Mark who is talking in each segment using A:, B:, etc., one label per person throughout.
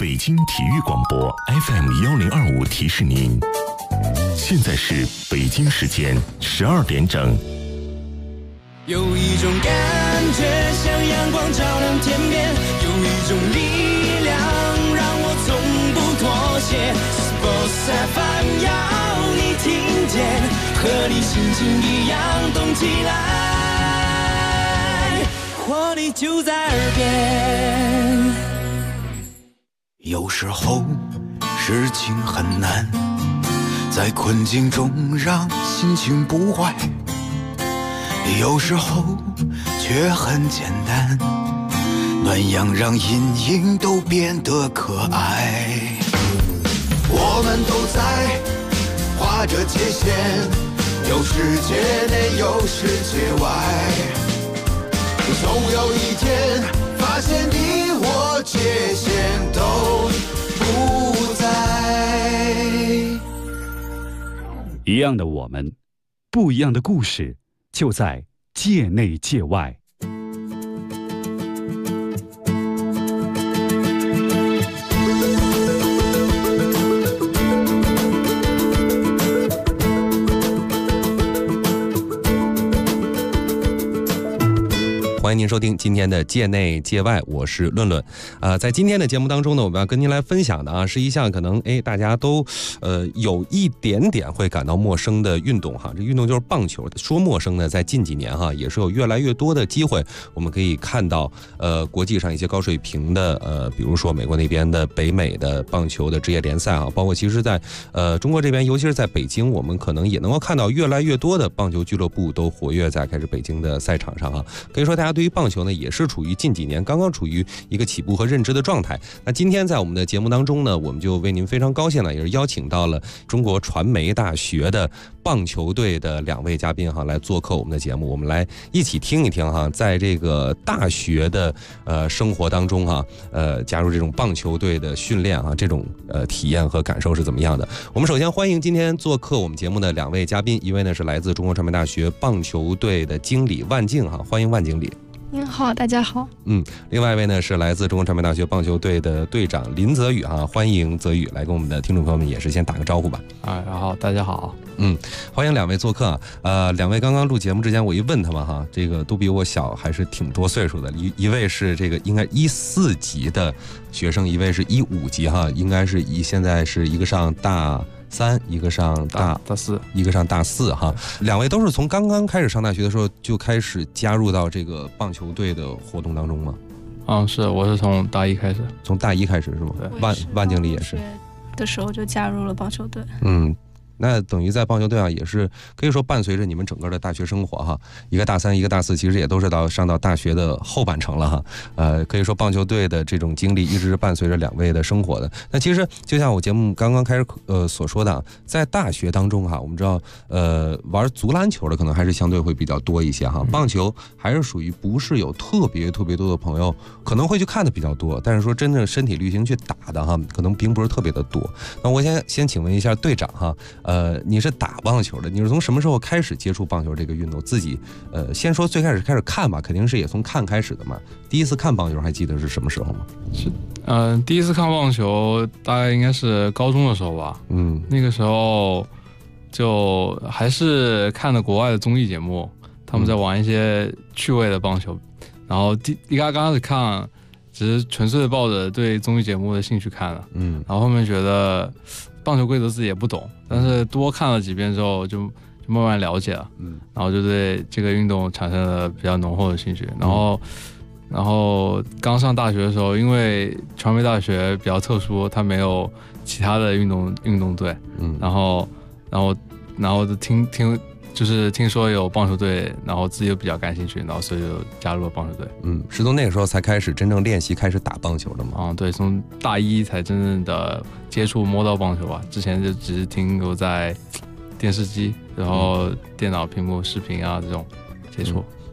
A: 北京体育广播 FM1025提示您，现在是北京时间12点整。
B: 有一种感觉像阳光照亮天边，有一种力量让我从不妥协。Sports FM 要你听见，和你心情一样动起来，活力就在耳边。
C: 有时候事情很难，在困境中让心情不坏，有时候却很简单，暖阳让阴影都变得可爱。我们都在画着界限，有世界内有世界外，总有一天发现你我界限都不在。
D: 一样的我们，不一样的故事，就在界内界外。
E: 欢迎您收听今天的界内界外，我是论论。在今天的节目当中呢，我们要跟您来分享的是一项可能大家都有一点点会感到陌生的运动哈。这运动就是棒球。说陌生呢，在近几年哈也是有越来越多的机会，我们可以看到国际上一些高水平的比如说美国那边的北美的棒球的职业联赛啊，包括其实在中国这边，尤其是在北京，我们可能也能够看到越来越多的棒球俱乐部都活跃在开始北京的赛场上啊。可以说大家对于棒球呢也是处于近几年刚刚处于一个起步和认知的状态。那今天在我们的节目当中呢，我们就为您非常高兴呢，也是邀请到了中国传媒大学的棒球队的2位嘉宾哈，来做客我们的节目。我们来一起听一听哈，在这个大学的生活当中哈，加入这种棒球队的训练啊，这种体验和感受是怎么样的？我们首先欢迎今天做客我们节目的2位嘉宾，一位呢是来自中国传媒大学棒球队的经理万静哈，欢迎万经理。
F: 您好，大家好。
E: 另外一位呢是来自中国传媒大学棒球队的队长林泽宇哈，欢迎泽宇来跟我们的听众朋友们也是先打个招呼吧。
G: 然后大家好。
E: 欢迎2位做客。2位刚刚录节目之前，我一问他们哈，这个都比我小，还是挺多岁数的。一位是这个应该14级的学生，一位是15级哈，应该是现在是一个上大3，一个上大4，一个上大4哈。2位都是从刚刚开始上大学的时候就开始加入到这个棒球队的活动当中吗？
G: 是，我是从大1开始。
E: 从大1开始是吗？万经理也是
F: 的时候就加入了棒球队。
E: 那等于在棒球队也是可以说伴随着你们整个的大学生活哈，一个大3，一个大4，其实也都是上到大学的后半程了哈。可以说棒球队的这种经历一直是伴随着2位的生活的。那其实就像我节目刚刚开始所说的，在大学当中哈，我们知道玩足篮球的可能还是相对会比较多一些哈，棒球还是属于不是有特别多的朋友可能会去看的比较多，但是说真正身体力行去打的哈，可能并不是特别的多。那我先请问一下队长哈，你是打棒球的，你是从什么时候开始接触棒球这个运动？自己先说最开始看吧，肯定是也从看开始的嘛。第一次看棒球还记得是什么时候吗？
G: 第一次看棒球大概应该是高中的时候吧。那个时候就还是看的国外的综艺节目，他们在玩一些趣味的棒球，然后刚开始看只是纯粹的抱着对综艺节目的兴趣看了，然后后面觉得棒球规则自己也不懂，但是多看了几遍之后就慢慢了解了，然后就对这个运动产生了比较浓厚的兴趣。然后刚上大学的时候，因为传媒大学比较特殊，它没有其他的运动队，然后就听说有棒球队，然后自己又比较感兴趣，然后所以就加入了棒球队。
E: 是从那个时候才开始真正练习，开始打棒球的吗？
G: 对，从大1才真正的接触摸到棒球吧，之前就只是停留在电视机，然后电脑屏幕视频啊这种接触。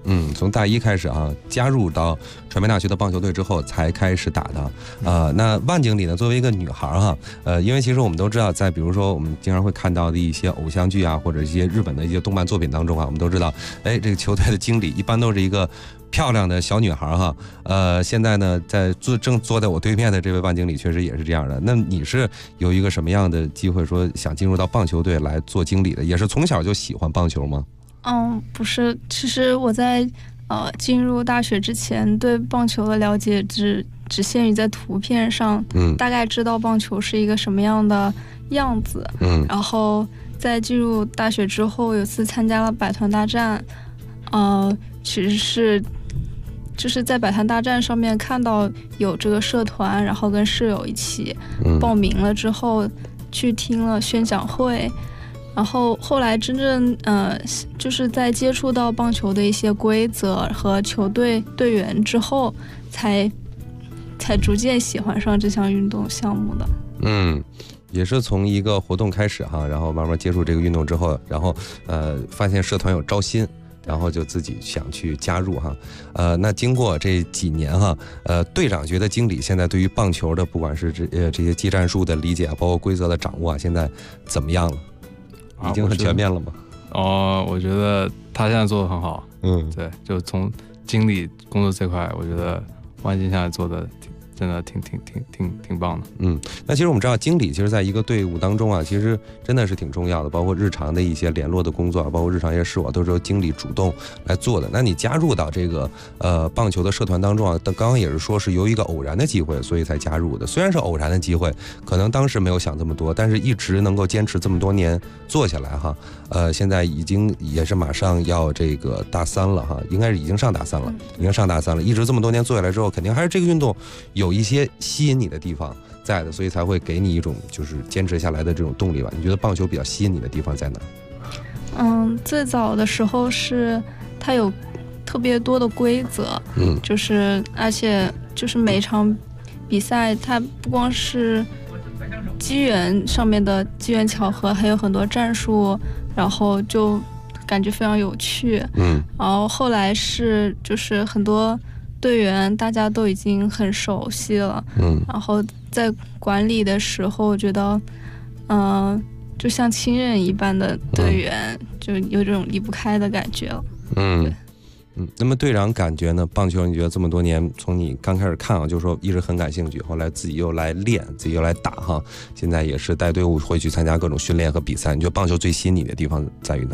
E: 从大一开始啊，加入到传媒大学的棒球队之后才开始打的。那万经理呢，作为一个女孩哈，因为其实我们都知道，在比如说我们经常会看到的一些偶像剧啊，或者一些日本的一些动漫作品当中啊，我们都知道，这个球队的经理一般都是一个漂亮的小女孩哈。现在呢，正坐在我对面的这位万经理确实也是这样的。那你是有一个什么样的机会说想进入到棒球队来做经理的？也是从小就喜欢棒球吗？
F: 不是，其实我在进入大学之前对棒球的了解只限于在图片上，大概知道棒球是一个什么样的样子。然后在进入大学之后，有次参加了百团大战，其实就是在百团大战上面看到有这个社团，然后跟室友一起报名了之后，去听了宣讲会。然后后来真正就是在接触到棒球的一些规则和球队队员之后，才逐渐喜欢上这项运动项目的。
E: 也是从一个活动开始哈，然后慢慢接触这个运动之后，然后发现社团有招新，然后就自己想去加入哈。那经过这几年哈，队长觉得经理现在对于棒球的不管是这些技战术的理解啊，包括规则的掌握啊，现在怎么样了？已经很全面了吗？
G: 我觉得他现在做得很好。对，就从经理工作这块，我觉得万金现在做的真的挺棒的。
E: 那其实我们知道，经理其实在一个队伍当中啊，其实真的是挺重要的，包括日常的一些联络的工作，包括日常一些事务都是由经理主动来做的。那你加入到这个棒球的社团当中啊，刚刚也是说是由一个偶然的机会，所以才加入的。虽然是偶然的机会，可能当时没有想这么多，但是一直能够坚持这么多年做下来哈。现在已经也是马上要这个大三了哈，应该是已经上大三了，一直这么多年做下来之后，肯定还是这个运动有一些吸引你的地方在的，所以才会给你一种就是坚持下来的这种动力吧。你觉得棒球比较吸引你的地方在哪？
F: 最早的时候是它有特别多的规则，就是而且就是每场比赛它不光是机缘上面的机缘巧合，还有很多战术，然后就感觉非常有趣。然后后来是就是很多队员大家都已经很熟悉了，然后在管理的时候觉得就像亲人一般的队员，就有这种离不开的感觉了。
E: 那么队长感觉呢？棒球你觉得这么多年，从你刚开始看啊，就说一直很感兴趣，后来自己又来练，自己又来打哈，现在也是带队伍会去参加各种训练和比赛。你觉得棒球最吸引你的地方在于哪？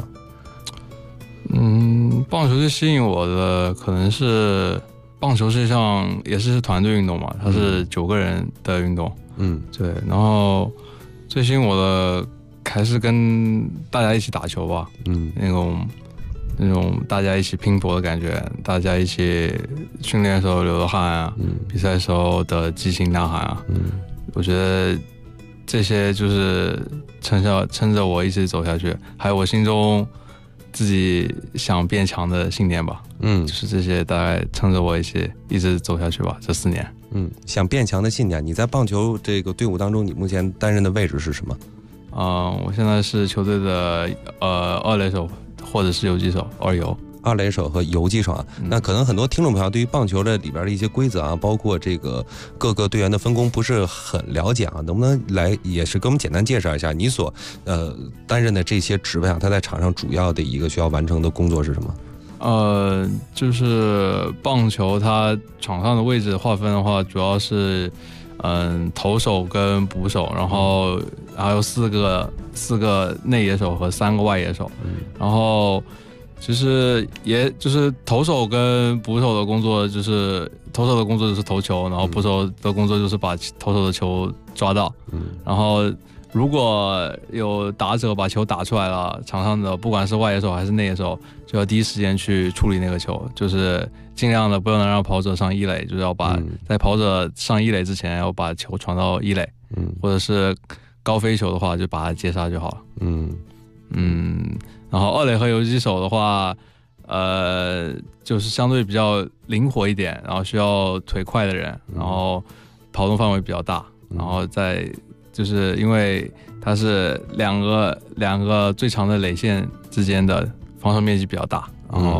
G: 棒球最吸引我的可能是棒球实际上也是团队运动嘛，它是9个人的运动。对，然后最吸引我的还是跟大家一起打球吧。那种大家一起拼搏的感觉，大家一起训练的时候流的汗啊，比赛的时候的激情呐喊啊，我觉得这些就是撑着我一直走下去，还有我心中自己想变强的信念吧。就是这些大概撑着我一直走下去吧，这4年。
E: 想变强的信念，你在棒球这个队伍当中，你目前担任的位置是什么？
G: 我现在是球队的2垒手。或者是游击手，2游
E: ，2垒手和游击手啊。那可能很多听众朋友对于棒球的里边的一些规则啊，包括这个各个队员的分工不是很了解啊，能不能来也是给我们简单介绍一下你所担任的这些职位啊？他在场上主要的一个需要完成的工作是什么？
G: 就是棒球它场上的位置划分的话，主要是投手跟捕手，然后还有四个内野手和3个外野手。然后其实也就是投手跟捕手的工作，就是投手的工作就是投球，然后捕手的工作就是把投手的球抓到。然后如果有打者把球打出来了，场上的不管是外野手还是内野手，就要第一时间去处理那个球，就是尽量的不能让跑者上1垒，就是要把在跑者上1垒之前要把球传到1垒，或者是高飞球的话就把它接杀就好了。然后2垒和游击手的话，就是相对比较灵活一点，然后需要腿快的人，然后跑动范围比较大，然后再就是因为它是两个最长的垒线之间的防守面积比较大，然后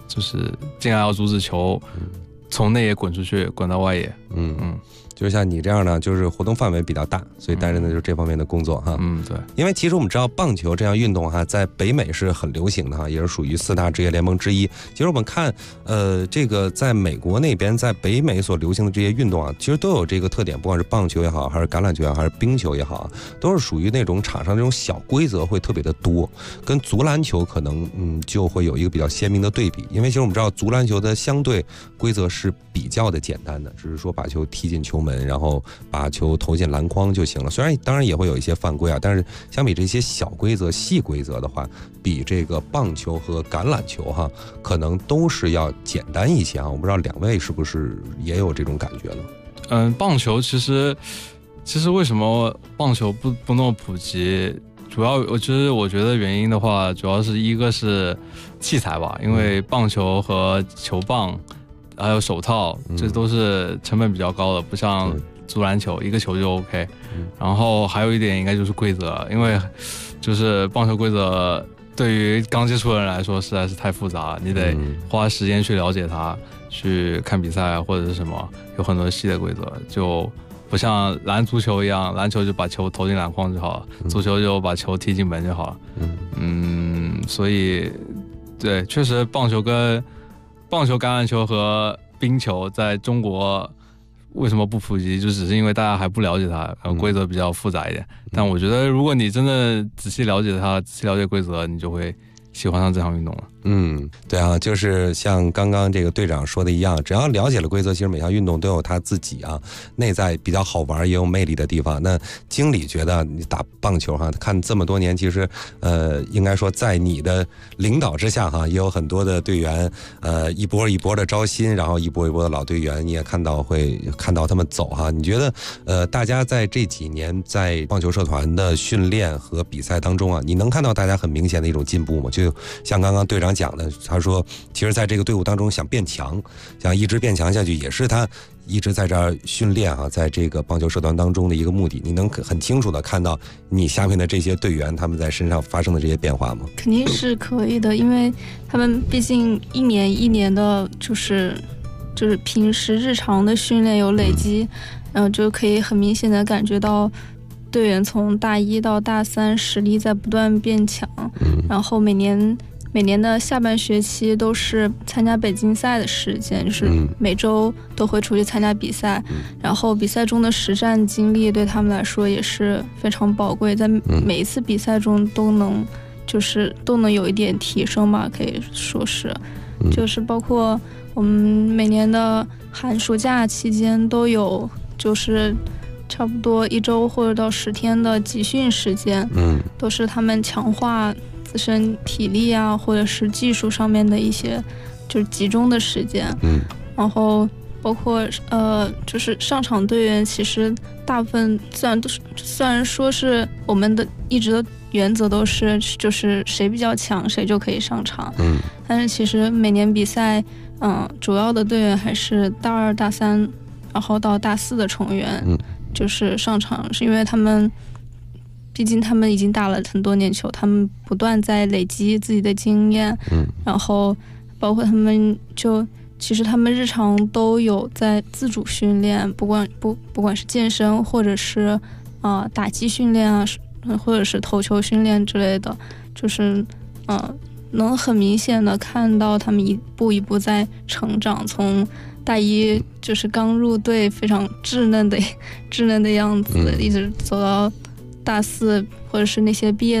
G: 就是尽量要阻止球从内野滚出去，滚到外野。
E: 就是像你这样呢，就是活动范围比较大，所以担任的就是这方面的工作哈。
G: 对。
E: 因为其实我们知道棒球这样运动哈，在北美是很流行的哈，也是属于4大职业联盟之一。其实我们看，这个在美国那边，在北美所流行的这些运动啊，其实都有这个特点，不管是棒球也好，还是橄榄球也好，还是冰球也好，都是属于那种场上这种小规则会特别的多，跟足篮球可能就会有一个比较鲜明的对比。因为其实我们知道，足篮球的相对规则是比较的简单的，只是说把球踢进球门，然后把球投进篮筐就行了。虽然当然也会有一些犯规啊，但是相比这些小规则、细规则的话，比这个棒球和橄榄球哈，可能都是要简单一些啊。我不知道两位是不是也有这种感觉呢？
G: 棒球其实为什么棒球不那么普及？主要我觉得原因的话，主要是一个是器材吧，因为棒球和球棒还有手套，这都是成本比较高的，不像足篮球一个球就 OK。然后还有一点应该就是规则，因为就是棒球规则对于刚接触的人来说实在是太复杂了，你得花时间去了解它，去看比赛或者是什么，有很多细的规则，就不像篮足球一样，篮球就把球投进篮筐就好了，足球就把球踢进门就好了。所以对，确实棒球、橄榄球和冰球在中国为什么不普及，就只是因为大家还不了解它，规则比较复杂一点。但我觉得如果你真的仔细了解它，仔细了解规则，你就会喜欢上这项运动了。
E: 对啊，就是像刚刚这个队长说的一样，只要了解了规则，其实每项运动都有它自己内在比较好玩也有魅力的地方。那经理觉得你打棒球看这么多年，其实应该说在你的领导之下也有很多的队员一波一波的招新，然后一波一波的老队员你也会看到他们走你觉得大家在这几年在棒球社团的训练和比赛当中你能看到大家很明显的一种进步吗？就像刚刚队长讲的，他说其实在这个队伍当中想变强，想一直变强下去，也是他一直在这儿训练在这个棒球社团当中的一个目的。你能很清楚的看到你下面的这些队员他们在身上发生的这些变化吗？
F: 肯定是可以的，因为他们毕竟一年一年的就是平时日常的训练有累积，然后就可以很明显的感觉到队员从大1到大3实力在不断变强，然后每年的下半学期都是参加北京赛的时间，就是每周都会出去参加比赛，然后比赛中的实战经历对他们来说也是非常宝贵，在每一次比赛中都能有一点提升吧，可以说是，就是包括我们每年的寒暑假期间都有就是差不多1周或者到10天的集训时间，都是他们强化自身体力或者是技术上面的一些就是集中的时间，然后包括就是上场队员其实大部分虽然说是我们的一直的原则都是就是谁比较强谁就可以上场，但是其实每年比赛主要的队员还是大2大3然后到大4的成员就是上场，是因为毕竟他们已经打了很多年球，他们不断在累积自己的经验，然后包括他们其实他们日常都有在自主训练，不管是健身或者是打击训练或者是投球训练之类的，就是能很明显的看到他们一步一步在成长，从大1就是刚入队非常稚嫩的样子，一直走到大4，或者是那些毕业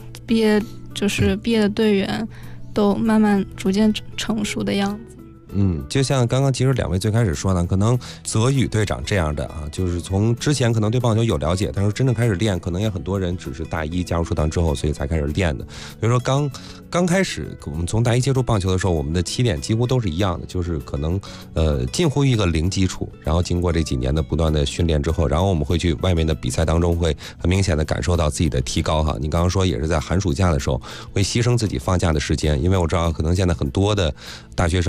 F: 的队员都慢慢逐渐成熟的样子。
E: 就像刚刚其实两位最开始说呢，可能泽宇队长这样的就是从之前可能对棒球有了解，但是真正开始练，可能也很多人只是大1加入社团之后，所以才开始练的。所以说刚开始我们从大1接触棒球的时候，我们的起点几乎都是一样的，就是可能近乎于一个零基础，然后经过这几年的不断的训练之后，然后我们会去外面的比赛当中会很明显的感受到自己的提高你刚刚说也是在寒暑假的时候会牺牲自己放假的时间，因为我知道可能现在很多的大学生1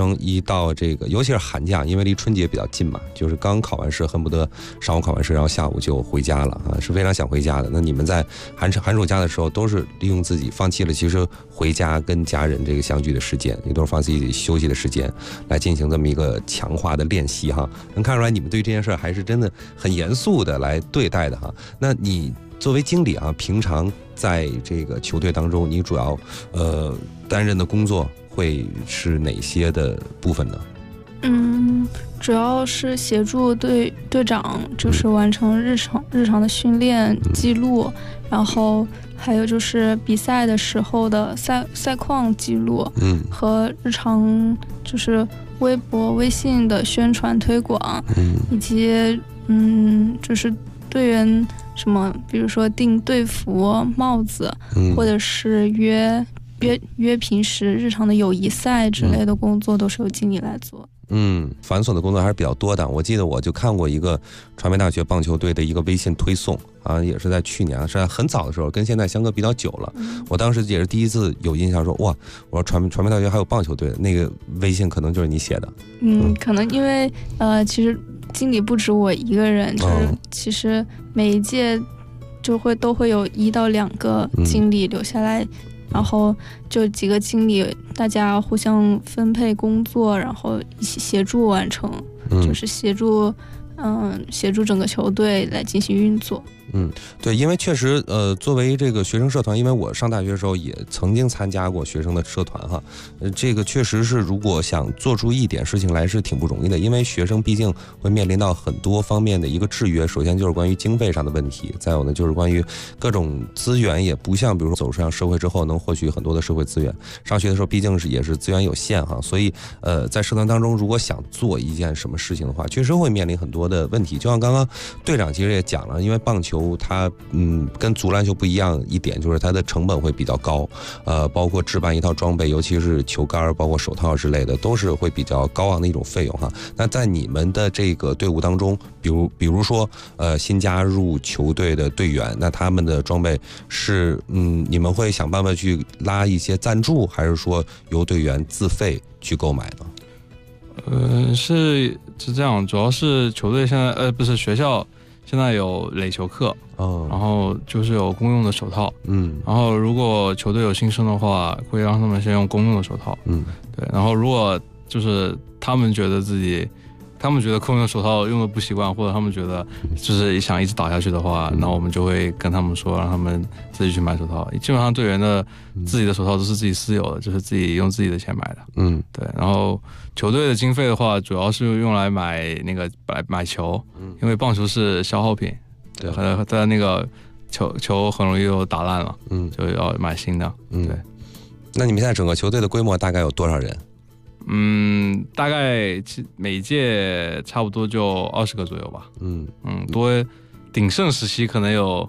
E: 到这个，尤其是寒假，因为离春节比较近嘛，就是刚考完试，恨不得上午考完试，然后下午就回家了啊，是非常想回家的。那你们在寒暑假的时候，都是利用自己放弃了其实回家跟家人这个相聚的时间，也都是放弃自己休息的时间，来进行这么一个强化的练习哈。能看出来你们对这件事还是真的很严肃的来对待的哈。那你作为经理啊，平常在这个球队当中，你主要担任的工作会是哪些的部分呢？
F: 主要是协助队长，就是完成日常的训练记录，然后还有就是比赛的时候的赛况记录，和日常就是微博、微信的宣传推广，以及就是队员什么，比如说订队服、帽子，或者是约平时日常的友谊赛之类的工作，都是由经理来做。
E: 繁琐的工作还是比较多的。我记得我就看过一个传媒大学棒球队的一个微信推送啊，也是在去年，是在很早的时候，跟现在相隔比较久了。我当时也是第一次有印象说，哇，我说传媒大学还有棒球队，那个微信可能就是你写的。
F: 可能因为其实经理不止我一个人，就是其实每一届都会有1到2个经理留下来。然后就几个经理，大家互相分配工作，然后一起协助完成，就是协助整个球队来进行运作。
E: 对，因为确实作为这个学生社团，因为我上大学的时候也曾经参加过学生的社团哈，这个确实是如果想做出一点事情来是挺不容易的，因为学生毕竟会面临到很多方面的一个制约，首先就是关于经费上的问题，再有呢就是关于各种资源也不像比如说走上社会之后能获取很多的社会资源，上学的时候毕竟也是资源有限哈，所以在社团当中如果想做一件什么事情的话，确实会面临很多的问题，就像刚刚队长其实也讲了，因为棒球它跟足篮球不一样一点，就是它的成本会比较高，包括置办一套装备，尤其是球杆包括手套之类的，都是会比较高昂的一种费用哈。那在你们的这个队伍当中，比如说新加入球队的队员，那他们的装备是你们会想办法去拉一些赞助，还是说由队员自费去购买呢？
G: 是这样，主要是球队现在不是学校现在有垒球课，然后就是有公用的手套，然后如果球队有新生的话，会让他们先用公用的手套，对，然后如果就是他们觉得公用手套用的不习惯，或者他们觉得就是想一直打下去的话，那我们就会跟他们说，让他们自己去买手套。基本上队员的自己的手套都是自己私有的，就是自己用自己的钱买的。对。然后球队的经费的话，主要是用来买球，因为棒球是消耗品，对，在那个球很容易就打烂了，就要买新的。对。
E: 那你们现在整个球队的规模大概有多少人？
G: 大概每一届差不多就20个左右吧。多鼎盛时期可能有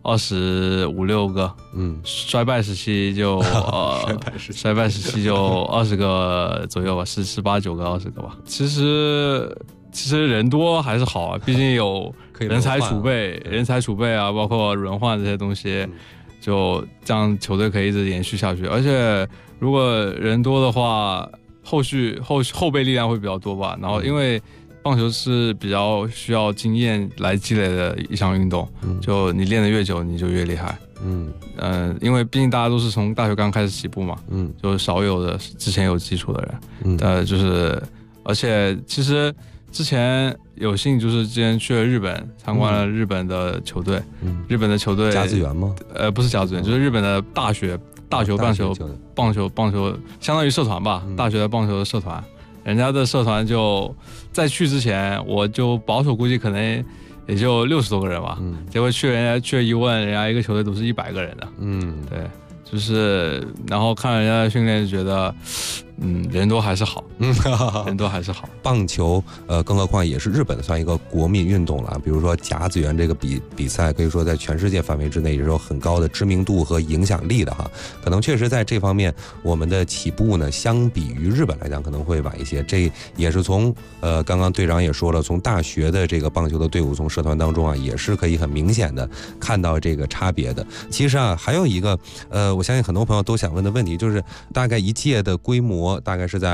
G: 25、26个，衰败时期就衰败时期就20个左右吧，18、19个、20个吧。其实人多还是好啊，毕竟有人才储备啊，包括轮换这些东西，就这样球队可以一直延续下去。而且如果人多的话，后备力量会比较多吧，然后因为棒球是比较需要经验来积累的一项运动，就你练得越久你就越厉害。因为毕竟大家都是从大学刚开始起步嘛，就少有的之前有基础的人，就是而且其实之前有幸就是之前去了日本参观了日本的球队，日本的球队
E: 甲子园吗？
G: 不是甲子园，就是日本的大学棒球相当于社团吧，大学的棒球的社团，人家的社团就在去之前，我就保守估计可能也就60多个人吧，结果人家去了一问，人家一个球队都是100个人的，对，就是然后看人家的训练就觉得，人多还是好，人多还是好。
E: 棒球，更何况也是日本算一个国民运动了。比如说甲子园这个比赛，可以说在全世界范围之内也是有很高的知名度和影响力的哈。可能确实在这方面，我们的起步呢，相比于日本来讲可能会晚一些。这也是从刚刚队长也说了，从大学的这个棒球的队伍，从社团当中啊，也是可以很明显的看到这个差别的。其实啊，还有一个我相信很多朋友都想问的问题，就是大概一届的规模大概是在20多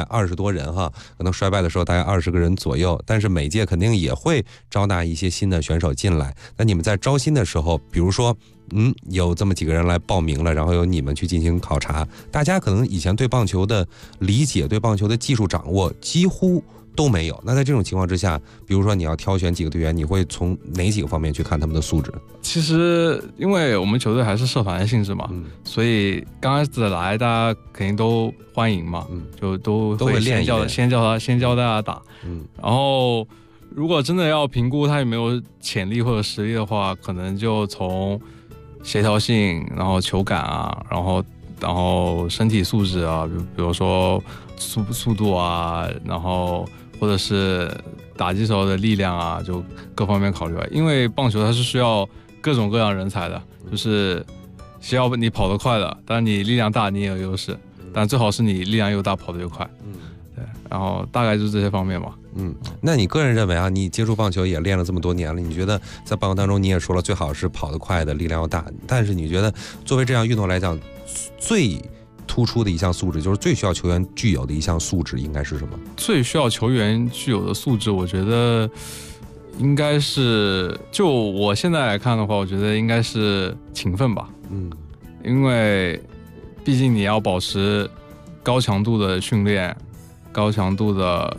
E: 多人哈，可能衰败的时候大概20个人左右，但是每届肯定也会招纳一些新的选手进来。那你们在招新的时候，比如说有这么几个人来报名了，然后由你们去进行考察，大家可能以前对棒球的理解、对棒球的技术掌握几乎都没有。那在这种情况之下，比如说你要挑选几个队员，你会从哪几个方面去看他们的素质？
G: 其实因为我们球队还是社团的性质嘛，所以刚开始来大家肯定都欢迎嘛，就都会先教大家打，然后如果真的要评估他有没有潜力或者实力的话，可能就从协调性，然后球感啊，然后身体素质啊，比如说速度啊，然后或者是打击时候的力量啊，就各方面考虑。因为棒球它是需要各种各样人才的，就是需要你跑得快的，当然你力量大你也有优势，但最好是你力量又大跑得又快。对，然后大概就是这些方面吧。
E: 那你个人认为啊，你接触棒球也练了这么多年了，你觉得在棒球当中你也说了最好是跑得快的，力量要大，但是你觉得作为这项运动来讲，最突出的一项素质，就是最需要球员具有的一项素质应该是什么？最需要球员具有的素质，我觉得应该是，就我现在来看的话，我觉得应该是勤奋吧。因为毕竟你要保持高强度的训练，高强度的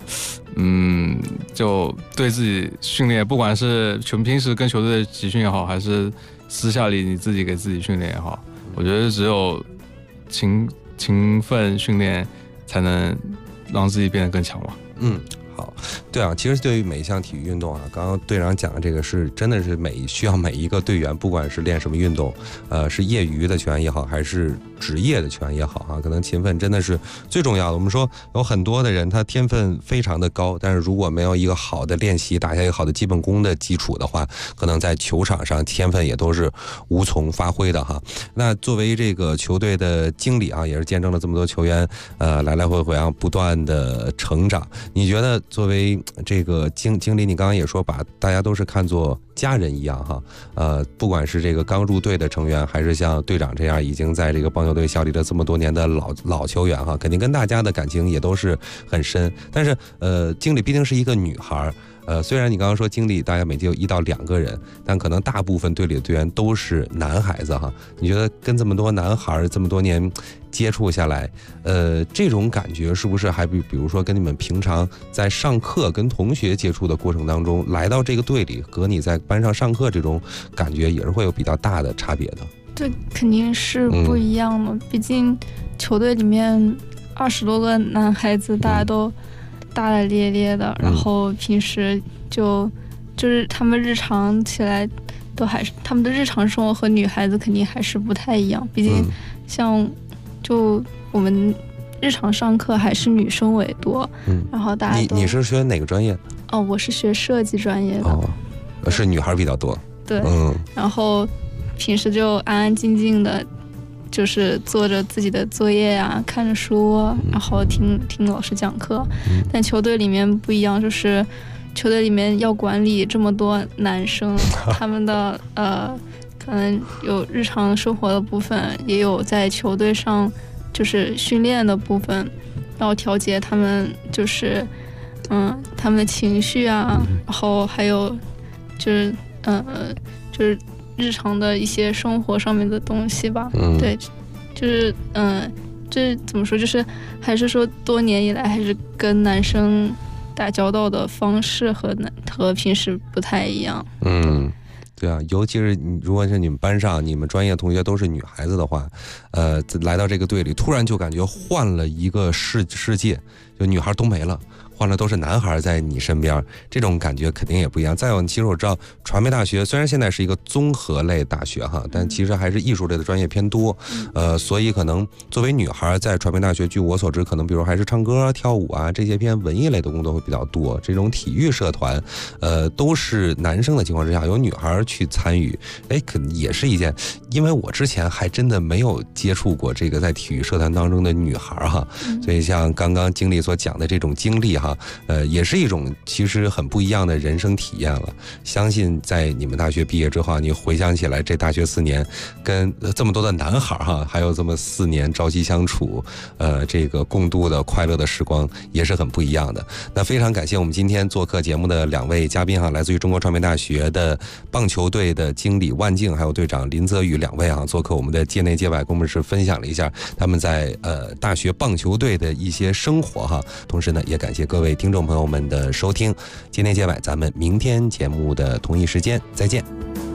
E: 就对自己训练，不管是平时跟球队的集训也好，还是私下里你自己给自己训练也好，我觉得只有勤奋训练才能让自己变得更强吧。好，对啊，其实对于每一项体育运动啊，刚刚队长讲的这个是真的是需要每一个队员，不管是练什么运动，是业余的球员也好，还是职业的球员也好啊，可能勤奋真的是最重要的。我们说有很多的人他天分非常的高，但是如果没有一个好的练习，打下一个好的基本功的基础的话，可能在球场上天分也都是无从发挥的哈。那作为这个球队的经理啊，也是见证了这么多球员来来回回啊不断的成长。你觉得作为这个经理，你刚刚也说把大家都是看作家人一样哈，不管是这个刚入队的成员，还是像队长这样已经在这个棒球队效力了这么多年的老球员哈，肯定跟大家的感情也都是很深。但是经理毕竟是一个女孩，虽然你刚刚说经理大概每届有1到2个人，但可能大部分队里的队员都是男孩子哈。你觉得跟这么多男孩这么多年接触下来，这种感觉是不是还比如说跟你们平常在上课跟同学接触的过程当中，来到这个队里和你在班上上课这种感觉也是会有比较大的差别的？
F: 这肯定是不一样的，毕竟球队里面20多个男孩子，大家都大大咧咧的，然后平时就是他们日常起来都还是他们的日常生活和女孩子肯定还是不太一样，毕竟像就我们日常上课还是女生为多，然后大家都
E: 你是学哪个专业？
F: 我是学设计专业的。
E: 是女孩比较多。
F: 对，然后平时就安安静静的，就是做着自己的作业啊，看着书，然后听老师讲课。但球队里面不一样，就是球队里面要管理这么多男生，他们的可能有日常生活的部分，也有在球队上就是训练的部分，要调节他们就是他们的情绪啊，然后还有就是就是日常的一些生活上面的东西吧。对，就是这怎么说，就是还是说多年以来还是跟男生打交道的方式和平时不太一样。
E: 对啊，尤其是如果是你们班上你们专业同学都是女孩子的话，来到这个队里突然就感觉换了一个世界，就女孩都没了，换了都是男孩在你身边，这种感觉肯定也不一样。再有，其实我知道传媒大学虽然现在是一个综合类大学哈，但其实还是艺术类的专业偏多，所以可能作为女孩在传媒大学，据我所知，可能比如还是唱歌、跳舞啊这些偏文艺类的工作会比较多。这种体育社团，都是男生的情况之下，有女孩去参与，可能也是一件，因为我之前还真的没有接触过这个在体育社团当中的女孩哈，所以像刚刚经理所讲的这种经历哈。 哈，也是一种其实很不一样的人生体验了。相信在你们大学毕业之后，你回想起来这大学4年跟这么多的男孩哈，还有这么4年朝夕相处，这个共度的快乐的时光也是很不一样的。那非常感谢我们今天做客节目的2位嘉宾哈，来自于中国传媒大学的棒球队的经理万静，还有队长林泽宇2位啊，做客我们的界内界外，跟我们是分享了一下他们在大学棒球队的一些生活哈。同时呢，也感谢各位听众朋友们的收听，界内界外，咱们明天节目的同一时间再见。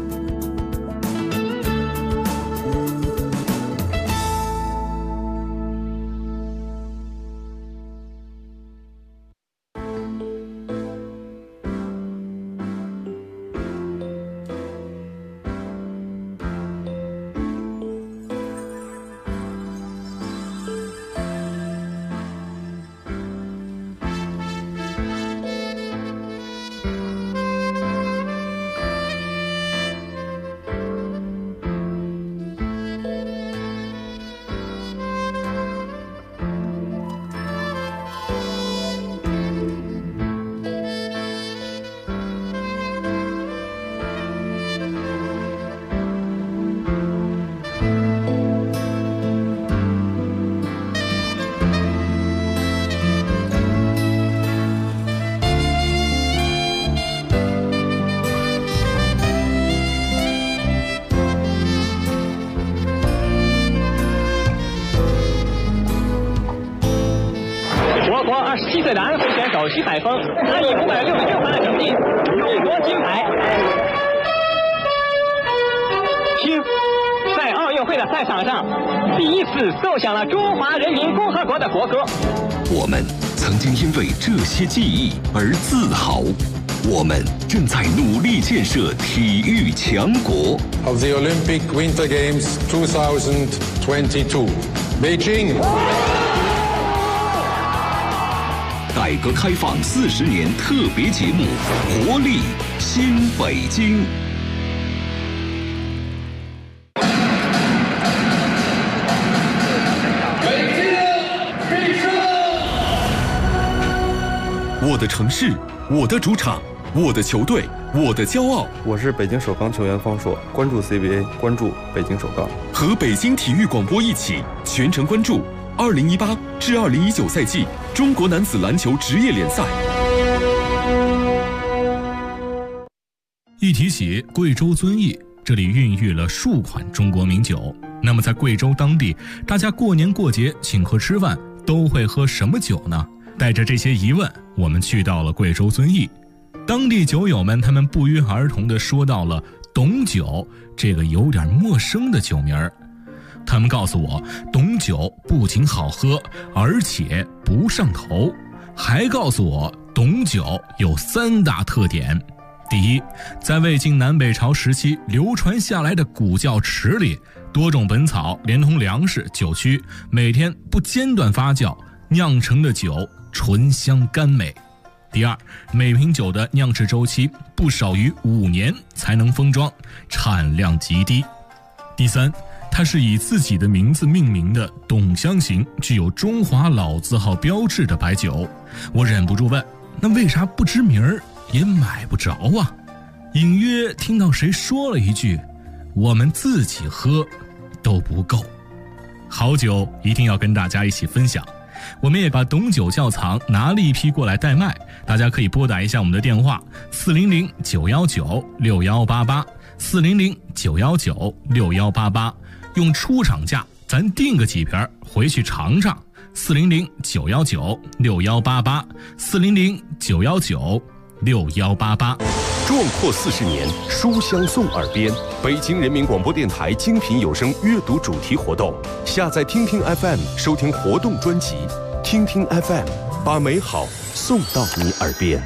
H: 27岁的安徽选手徐海峰，他以566分的成绩勇夺金牌。听，在奥运会的赛场上，第一次奏响了中华人民共和国的国歌。
A: 我们曾经因为这些记忆而自豪，我们正在努力建设体育强国。
I: Of the Olympic Winter Games 2022, Beijing.
A: 改革开放40年特别节目《活力新北京》。
J: 北京必胜！
A: 我的城市，我的主场，我的球队，我的骄傲。
K: 我是北京首钢球员方硕，关注 CBA， 关注北京首钢。
A: 和北京体育广播一起全程关注2018至2019赛季中国男子篮球职业联赛。
L: 一提起贵州遵义，这里孕育了数款中国名酒。那么在贵州当地，大家过年过节请客吃饭都会喝什么酒呢？带着这些疑问，我们去到了贵州遵义。当地酒友们他们不约而同地说到了董酒这个有点陌生的酒名儿。他们告诉我，董酒不仅好喝，而且不上头，还告诉我董酒有3大特点。第一，在魏晋南北朝时期流传下来的古窖池里，多种本草连同粮食、酒曲，每天不间断发酵，酿成的酒醇香甘美。第二，每瓶酒的酿制周期不少于5年才能封装，产量极低。第三，它是以自己的名字命名的董香型，具有中华老字号标志的白酒。我忍不住问，那为啥不知名儿也买不着啊？隐约听到谁说了一句，我们自己喝都不够。好酒一定要跟大家一起分享。我们也把董酒窖藏拿了一批过来代卖，大家可以拨打一下我们的电话400-919-6188 400-919-6188，用出厂价咱订个几瓶回去尝尝。400-919-6188 400-919-6188。
A: 壮阔40年，书香送耳边。北京人民广播电台精品有声阅读主题活动，下载听听 FM 收听活动专辑，听听 FM 把美好送到你耳边。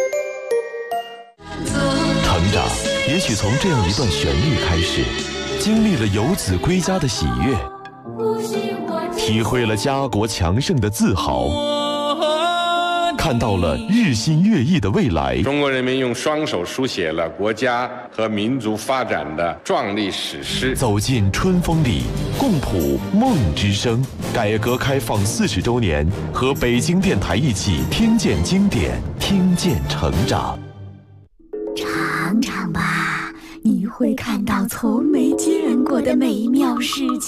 A: 成长也许从这样一段旋律开始，经历了游子归家的喜悦，体会了家国强盛的自豪， 看到了日新月异的未来。
I: 中国人民用双手书写了国家和民族发展的壮丽史诗。
A: 走进春风里，共谱梦之声。改革开放40周年，和北京电台一起听见经典，听见成长。
M: 尝尝吧，你会看到从没见过的美妙世界。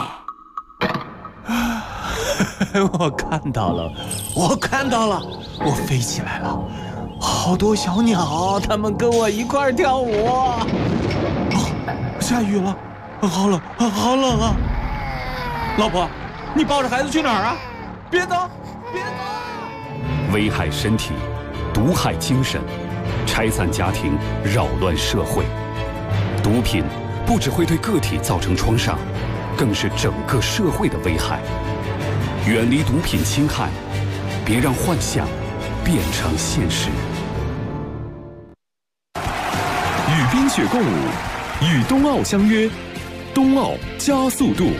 C: 我看到了，我飞起来了，好多小鸟，它们跟我一块跳舞。下雨了，好冷啊！老婆，你抱着孩子去哪儿啊？别走！
D: 危害身体，毒害精神，拆散家庭，扰乱社会。毒品不只会对个体造成创伤，更是整个社会的危害。远离毒品侵害，别让幻想变成现实。
A: 与冰雪共舞，与冬奥相约，冬奥加速度。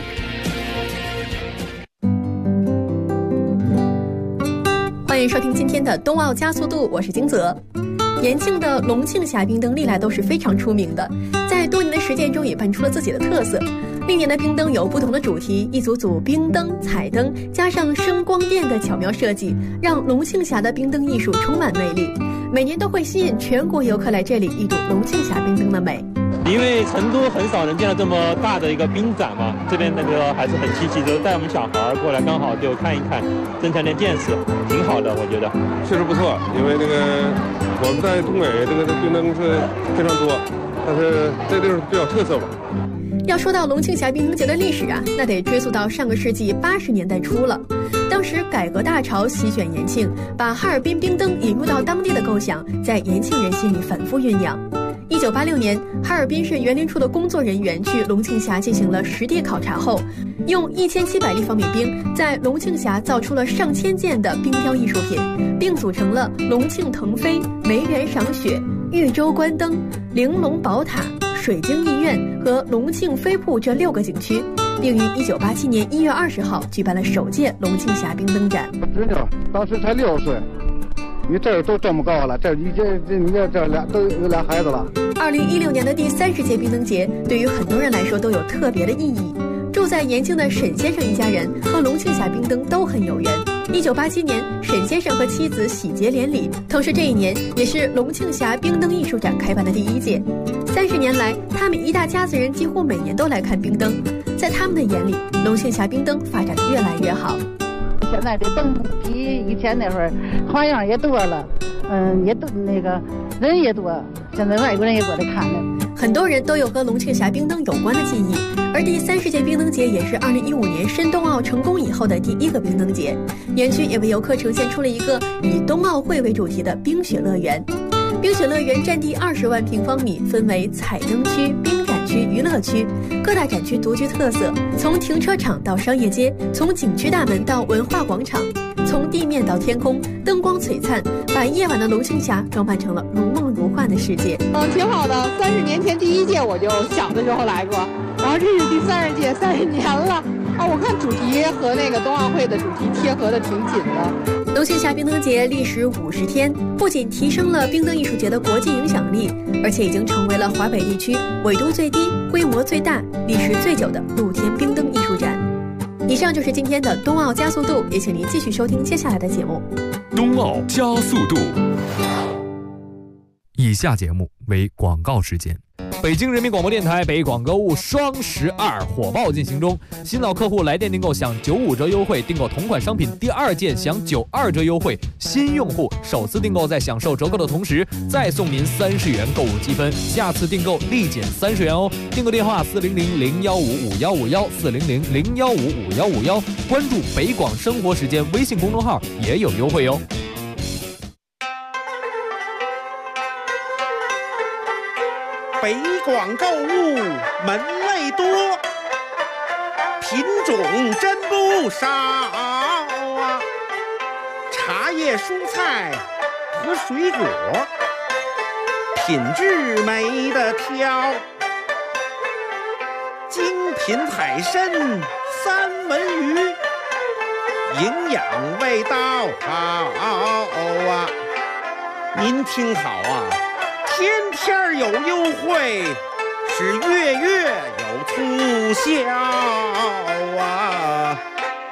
N: 欢迎收听今天的冬奥加速度，我是金泽。延庆的龙庆峡冰灯历来都是非常出名的，在多年的实践中也扮出了自己的特色。历年的冰灯有不同的主题，一组组冰灯、彩灯，加上声光电的巧妙设计，让龙庆峡的冰灯艺术充满魅力。每年都会吸引全国游客来这里一睹龙庆峡冰灯的美。
O: 因为成都很少能见到这么大的一个冰展嘛，这边那个还是很积极的，带我们小孩过来刚好就看一看，增强点见识，挺好的，我觉得
I: 确实不错。因为我们在东北这个冰灯是非常多，但是这地方比较特色吧。
N: 要说到龙庆峡冰灯节的历史啊，那得追溯到上个世纪80年代初了。当时改革大潮席卷延庆，把哈尔滨冰灯引入到当地的构想，在延庆人心里反复酝酿。1986年，哈尔滨市园林处的工作人员去龙庆峡进行了实地考察后，用1700立方米冰在龙庆峡造出了上千件的冰雕艺术品，并组成了龙庆腾飞、梅园赏雪、豫州观灯、玲珑宝塔、水晶艺苑和龙庆飞瀑这6个景区，并于1987年1月20号举办了首届龙庆峡冰灯展。
P: 侄女当时才6岁，你这都这么高了，你这俩都有俩孩子了。
N: 2016年的第30届冰灯节对于很多人来说都有特别的意义。住在延庆的沈先生一家人和龙庆峡冰灯都很有缘。1987年，沈先生和妻子喜结连理，同时这一年也是龙庆峡冰灯艺术展开办的第1届。30年来，他们一大家子人几乎每年都来看冰灯。在他们的眼里，龙庆峡冰灯发展得越来越好。
Q: 现在这灯比以前那会儿花样也多了，也都那个人也多，现在外国人也过来看了。
N: 很多人都有和龙庆峡冰灯有关的记忆，而第30届冰灯节也是2015年申冬奥成功以后的第1个冰灯节。园区也为游客呈现出了一个以冬奥会为主题的冰雪乐园。冰雪乐园占地20万平方米，分为彩灯区、冰展区、娱乐区，各大展区独具特色，从停车场到商业街，从景区大门到文化广场，从地面到天空，灯光璀璨，把夜晚的龙庆峡装扮成了如梦如幻的世界。
R: 挺好的。30年前第1届我就小的时候来过，然后这是第30届，30年了。我看主题和那个冬奥会的主题贴合的挺紧的。
N: 龙庆峡冰灯节历时50天，不仅提升了冰灯艺术节的国际影响力，而且已经成为了华北地区纬度最低、规模最大、历时最久的露天冰灯艺术展。以上就是今天的冬奥加速度，也请您继续收听接下来的节目。
A: 冬奥加速度。
S: 以下节目为广告时间。北京人民广播电台北广购物双12火爆进行中，新老客户来电订购享95折优惠，订购同款商品第2件享92折优惠，新用户首次订购在享受折扣的同时再送您30元购物积分，下次订购立减30元哦。订购电话400-015-5151，400-015-5151，关注北广生活时间微信公众号也有优惠哦。
T: 北广购物门类多，品种真不少啊！茶叶、蔬菜和水果，品质没得挑。精品海参、三文鱼， 营养味道好啊！您听好啊，天天有优惠，是月月有促销啊！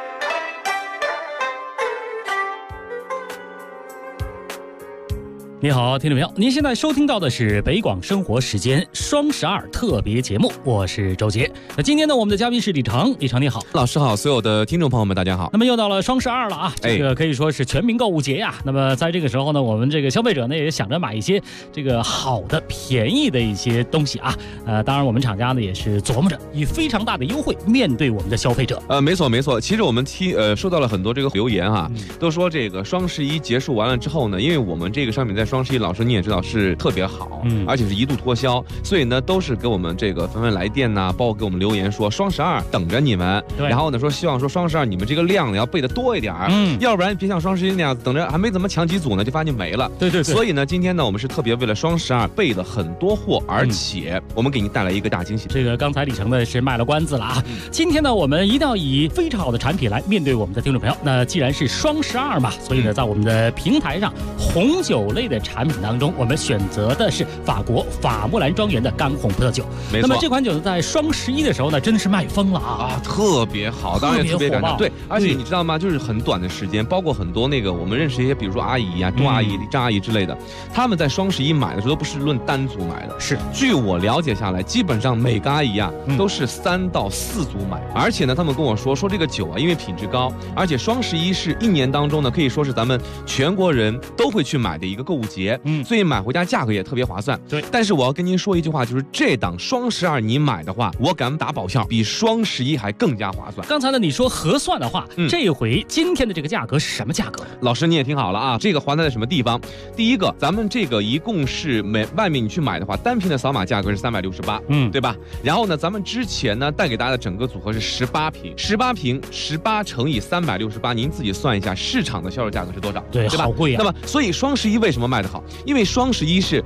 U: 你好，听众朋友，您现在收听到的是北广生活时间双12特别节目，我是周杰。那今天呢，我们的嘉宾是李成，李成你好，
E: 老师好，所有的听众朋友们大家好。
U: 那么又到了双12了啊，这个可以说是全民购物节呀。那么在这个时候呢，我们这个消费者呢也想着买一些这个好的、便宜的一些东西啊。当然我们厂家呢也是琢磨着以非常大的优惠面对我们的消费者。
E: 没错。其实我们收到了很多这个留言哈，都说这个双11结束完了之后呢，因为我们这个商品在双11，老师你也知道是特别好，而且是一度脱销，所以呢都是给我们这个纷纷来电呐，包括给我们留言说双12等着你们，然后呢说希望说双12你们这个量要备的多一点，要不然别像双11那样等着还没怎么抢几组呢就发现没了。对。所以呢今天呢我们是特别为了双12备了很多货，而且我们给您带来一个大惊喜。
U: 这个刚才李成呢是卖了关子了啊，今天呢我们一定要以非常好的产品来面对我们的听众朋友。那既然是双12嘛，所以呢在我们的平台上红酒类的产品当中，我们选择的是法国法穆兰庄园的干红葡萄酒。
E: 没错。
U: 那么这款酒呢，在双11的时候呢，真的是卖疯了啊！
E: 特别好，当然也特别感动。对，而且你知道吗？就是很短的时间，包括很多那个我们认识一些，比如说阿姨啊、杜阿姨、张阿姨之类的，他们在双11买的时候都不是论单组买的，
U: 是
E: 据我了解下来，基本上每个阿姨啊都是3到4组买。而且呢，他们跟我说这个酒啊，因为品质高，而且双11是1年当中呢，可以说是咱们全国人都会去买的一个购物节，所以买回家价格也特别划算。
U: 对，
E: 但是我要跟您说一句话，就是这档双12你买的话，我敢打保票，比双11还更加划算。
U: 刚才呢你说合算的话，这回今天的这个价格是什么价格？
E: 老师你也听好了啊，这个划算在什么地方？第一个，咱们这个一共是外面你去买的话，单瓶的扫码价格是368，对吧？然后呢，咱们之前呢带给大家的整个组合是18瓶，18乘以368，您自己算一下市场的销售价格是多少？
U: 对吧？好贵啊。
E: 那么所以双11为什么卖得好？因为双11是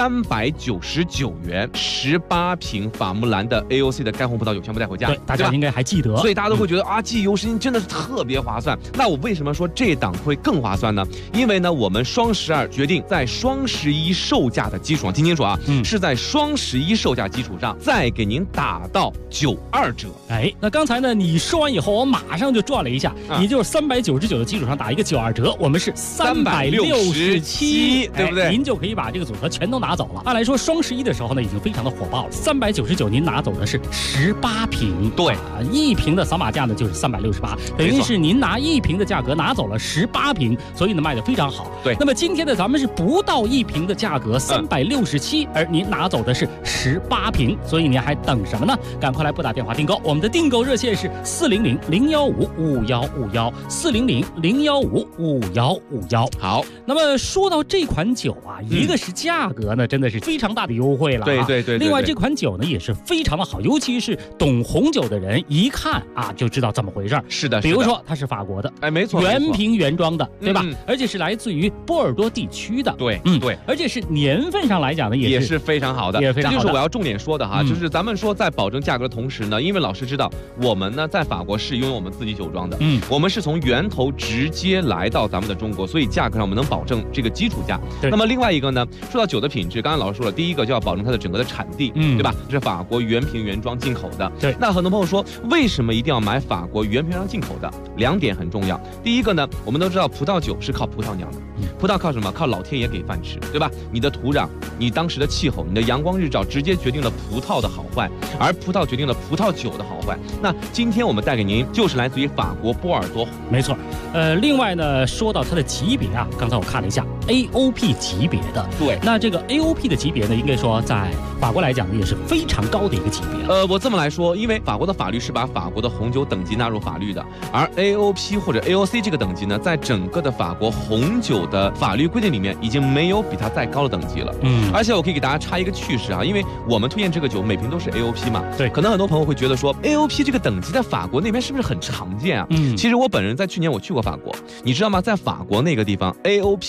E: 399元，18瓶法穆兰的 AOC 的干红葡萄酒全部带回家，
U: 对，大家应该还记得，
E: 所以大家都会觉得记忆犹新，真的是特别划算。那我为什么说这档会更划算呢？因为呢，我们双12决定在双11售价的基础上，听清楚啊，是在双11售价基础上再给您打到92折。
U: 那刚才呢你说完以后，我马上就转了一下，也就是399的基础上打一个92折，我们是367，
E: 对不对？
U: 您就可以把这个组合全都拿走了。按来说双11的时候呢，已经非常的火爆了，399您拿走的是18瓶，
E: 对
U: ，1瓶的扫码价呢就是368，等于是您拿1瓶的价格拿走了18瓶，所以呢卖得非常好。
E: 对，
U: 那么今天的咱们是不到1瓶的价格367，而您拿走的是18瓶，所以您还等什么呢？赶快来拨打电话订购，我们的订购热线是400-015-5151，400-015-5151。
E: 好，
U: 那么说到这款酒啊，一个是价格呢真的是非常大的优惠了，
E: 对。
U: 另外这款酒呢也是非常的好，尤其是懂红酒的人一看就知道怎么回事。
E: 是的，
U: 比如说它是法国的，
E: 没错，
U: 原瓶原装的，对吧？而且是来自于波尔多地区的，
E: 对，
U: 而且是年份上来讲呢
E: 也是非常好的，
U: 也是非常好的。
E: 这就是我要重点说的哈，就是咱们说在保证价格的同时呢，因为老师知道我们呢在法国是拥有我们自己酒庄的，我们是从源头直接来到咱们的中国，所以价格上我们能保证这个基础价。那么另外一个呢，说到酒的品质，刚才老师说了，第一个就要保证它的整个的产地，对吧？这是法国原瓶原装进口的。
U: 对，
E: 那很多朋友说，为什么一定要买法国原瓶原装进口的？2点很重要。第一个呢，我们都知道葡萄酒是靠葡萄酿的，葡萄靠什么？靠老天爷给饭吃，对吧？你的土壤、你当时的气候、你的阳光日照，直接决定了葡萄的好坏，而葡萄决定了葡萄酒的好坏。那今天我们带给您就是来自于法国波尔多，
U: 没错。另外呢，说到它的级别啊，刚才我看了一下 AOP 级别的，
E: 对，
U: 那这个 AOP 的级别呢，应该说在法国来讲呢，也是非常高的一个级别。
E: 我这么来说，因为法国的法律是把法国的红酒等级纳入法律的，而 AOP 或者 AOC 这个等级呢，在整个的法国红酒的法律规定里面，已经没有比它再高的等级了。而且我可以给大家插一个趣事啊，因为我们推荐这个酒每瓶都是 AOP 嘛，
U: 对，
E: 可能很多朋友会觉得说 AOP 这个等级在法国那边是不是很常见啊？其实我本人在去年我去过法国，你知道吗？在法国那个地方 AOP 这个等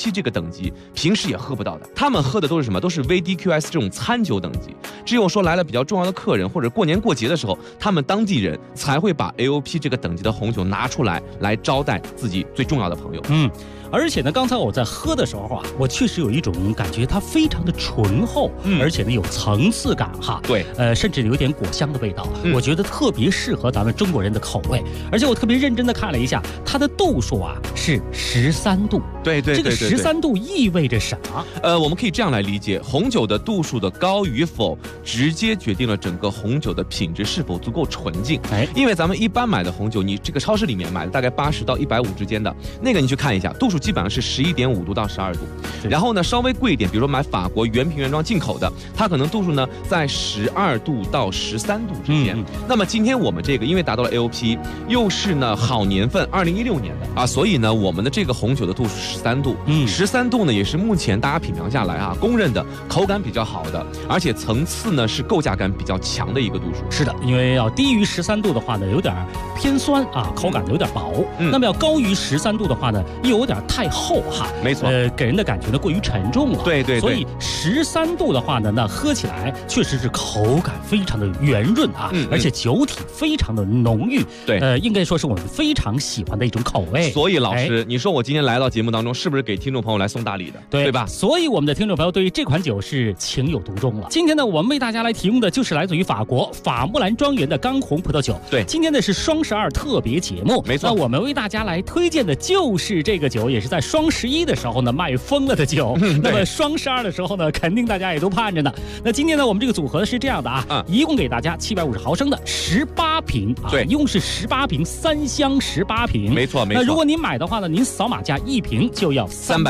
B: 等级平时也喝不到的。他们喝的都是什么？都是 VDQS 这种餐酒等级。只有说来了比较重要的客人或者过年过节的时候，他们当地人才会把 AOP 这个等级的红酒拿出来招待自己最重要的朋友。
U: 而且呢，刚才我在喝的时候啊，我确实有一种感觉，它非常的醇厚，而且呢有层次感哈。
B: 对，
U: 甚至有点果香的味道，我觉得特别适合咱们中国人的口味。而且我特别认真的看了一下，它的度数啊是13度。
B: 对，
U: 这个13度意味着什么？
B: 我们可以这样来理解，红酒的度数的高与否，直接决定了整个红酒的品质是否足够纯净。因为咱们一般买的红酒，你这个超市里面买的大概80到150之间的那个，你去看一下，度数基本上是11.5度到12度。然后呢，稍微贵一点，比如说买法国原瓶原装进口的，它可能度数呢在12度到13度之间。那么今天我们这个因为达到了 AOP， 又是呢好年份2016年的啊，所以呢我们的这个红酒的度数13度，13度呢也是目前大家品尝下来啊公认的口感比较好的，而且层次呢是构架感比较强的一个度数。
U: 是的，因为要低于13度的话呢，有点偏酸啊，口感有点薄。那么要高于13度的话呢，又有点太厚哈。
B: 没错，
U: 给人的感觉呢过于沉重了。
B: 对，
U: 所以13度的话呢，那喝起来确实是口感非常的圆润啊，而且酒体非常的浓郁。
B: 对，
U: 应该说是我们非常喜欢的一种口味。
B: 所以老师，你说我今天来到节目当中，是不是给听众朋友来送大礼的？对吧？
U: 所以我们的听众朋友对于这款酒是情有独钟了。今天呢，我们为大家来提供的就是来自于法国法木兰庄园的刚红葡萄酒。
B: 对，
U: 今天呢是双12特别节目，
B: 没错。
U: 那我们为大家来推荐的就是这个酒，也是在双11的时候呢卖疯了的酒。那么双12的时候呢，肯定大家也都盼着呢。那今天呢，我们这个组合是这样的啊，一共给大家750毫升的18瓶啊，一共是18瓶，3箱18瓶。
B: 没错。
U: 那如果您买的话呢，您扫码价1瓶就要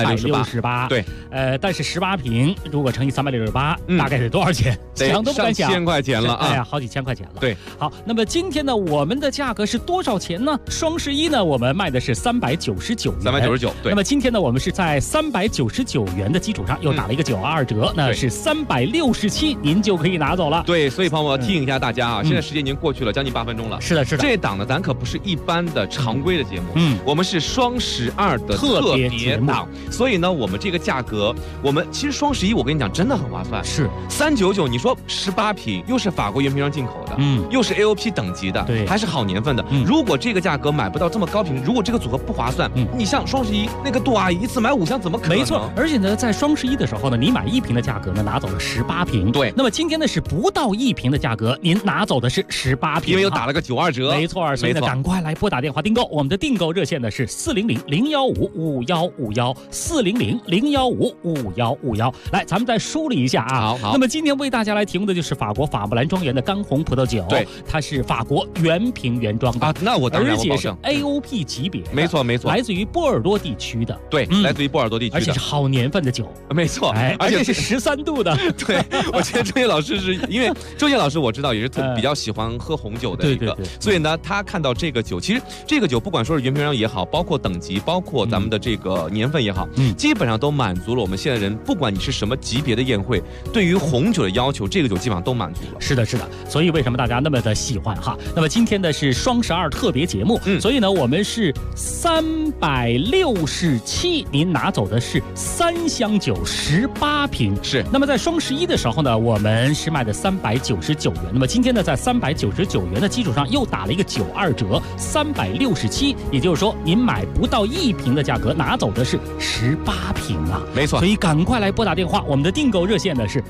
U: 368。
B: 对，
U: 但是18瓶如果乘以368，大概得多少钱？想都不敢想，
B: 上1000块钱了啊！
U: 哎呀，好几千块钱了。
B: 对，
U: 好，那么今天呢，我们的价格是多少钱呢？双11呢，我们卖的是399元。
B: 399，对。
U: 那么今天呢，我们是在399元的基础上又打了一个92折，那是367，您就可以拿走了。
B: 对，所以朋友们提醒一下大家啊，现在时间已经过去了将近8分钟了。
U: 是的。
B: 这档呢，咱可不是一般的常规的节目，我们是双12的特别档，所以呢，我们这个价格，我们其实双11我跟你讲真的很划算，
U: 是
B: 399，你说18瓶又是法国原瓶装进口的，又是 AOP 等级的，
U: 对，
B: 还是好年份的。如果这个价格买不到这么高频，如果这个组合不划算，你像双11那个杜阿姨一次买5箱怎么可能？
U: 没错，而且呢，在双11的时候呢，你买1瓶的价格呢拿走了18瓶，
B: 对。
U: 那么今天呢是不到1瓶的价格，您拿走的是18瓶，
B: 因为又打了个92折，
U: 没错。所以呢，赶快来拨打电话订购，我们的订购热线呢是400-015-5151，400-015-5151。来，咱们再梳理一下啊。
B: 好。
U: 那么今天为大家来提供的就是法国法木兰庄园的刚红葡萄酒，
B: 对，
U: 它是法国原瓶原装的
B: 啊，那我当然
U: 而且是 AOP 级别，
B: 没错，
U: 来自于波尔多地区的，
B: 对，来自于波尔多地区的，
U: 而且是好年份的酒，
B: 没错，
U: 而且是13度的。
B: 对，我觉得周杰老师是因为周杰老师我知道也是比较喜欢喝红酒的一个，所以呢，他看到这个酒，其实这个酒不管说是原瓶装也好，包括等级，包括咱们的这个年份也好，基本上都满足了我们现在人，不管你是什么级别的宴会，对于红酒的要求，这个酒基本上都满足了。
U: 是的，所以为什么大家那么的喜欢哈？那么今天的是双12特别节目，所以呢，我们是367，您拿走的是3箱酒18瓶。
B: 是。
U: 那么在双11的时候呢，我们是卖的399元。那么今天呢，在399元的基础上又打了一个92折，367，也就是说您买不到1瓶的价格，拿走的是18瓶啊。
B: 没错。
U: 所以赶快来拨打电话，我们的订购热线呢是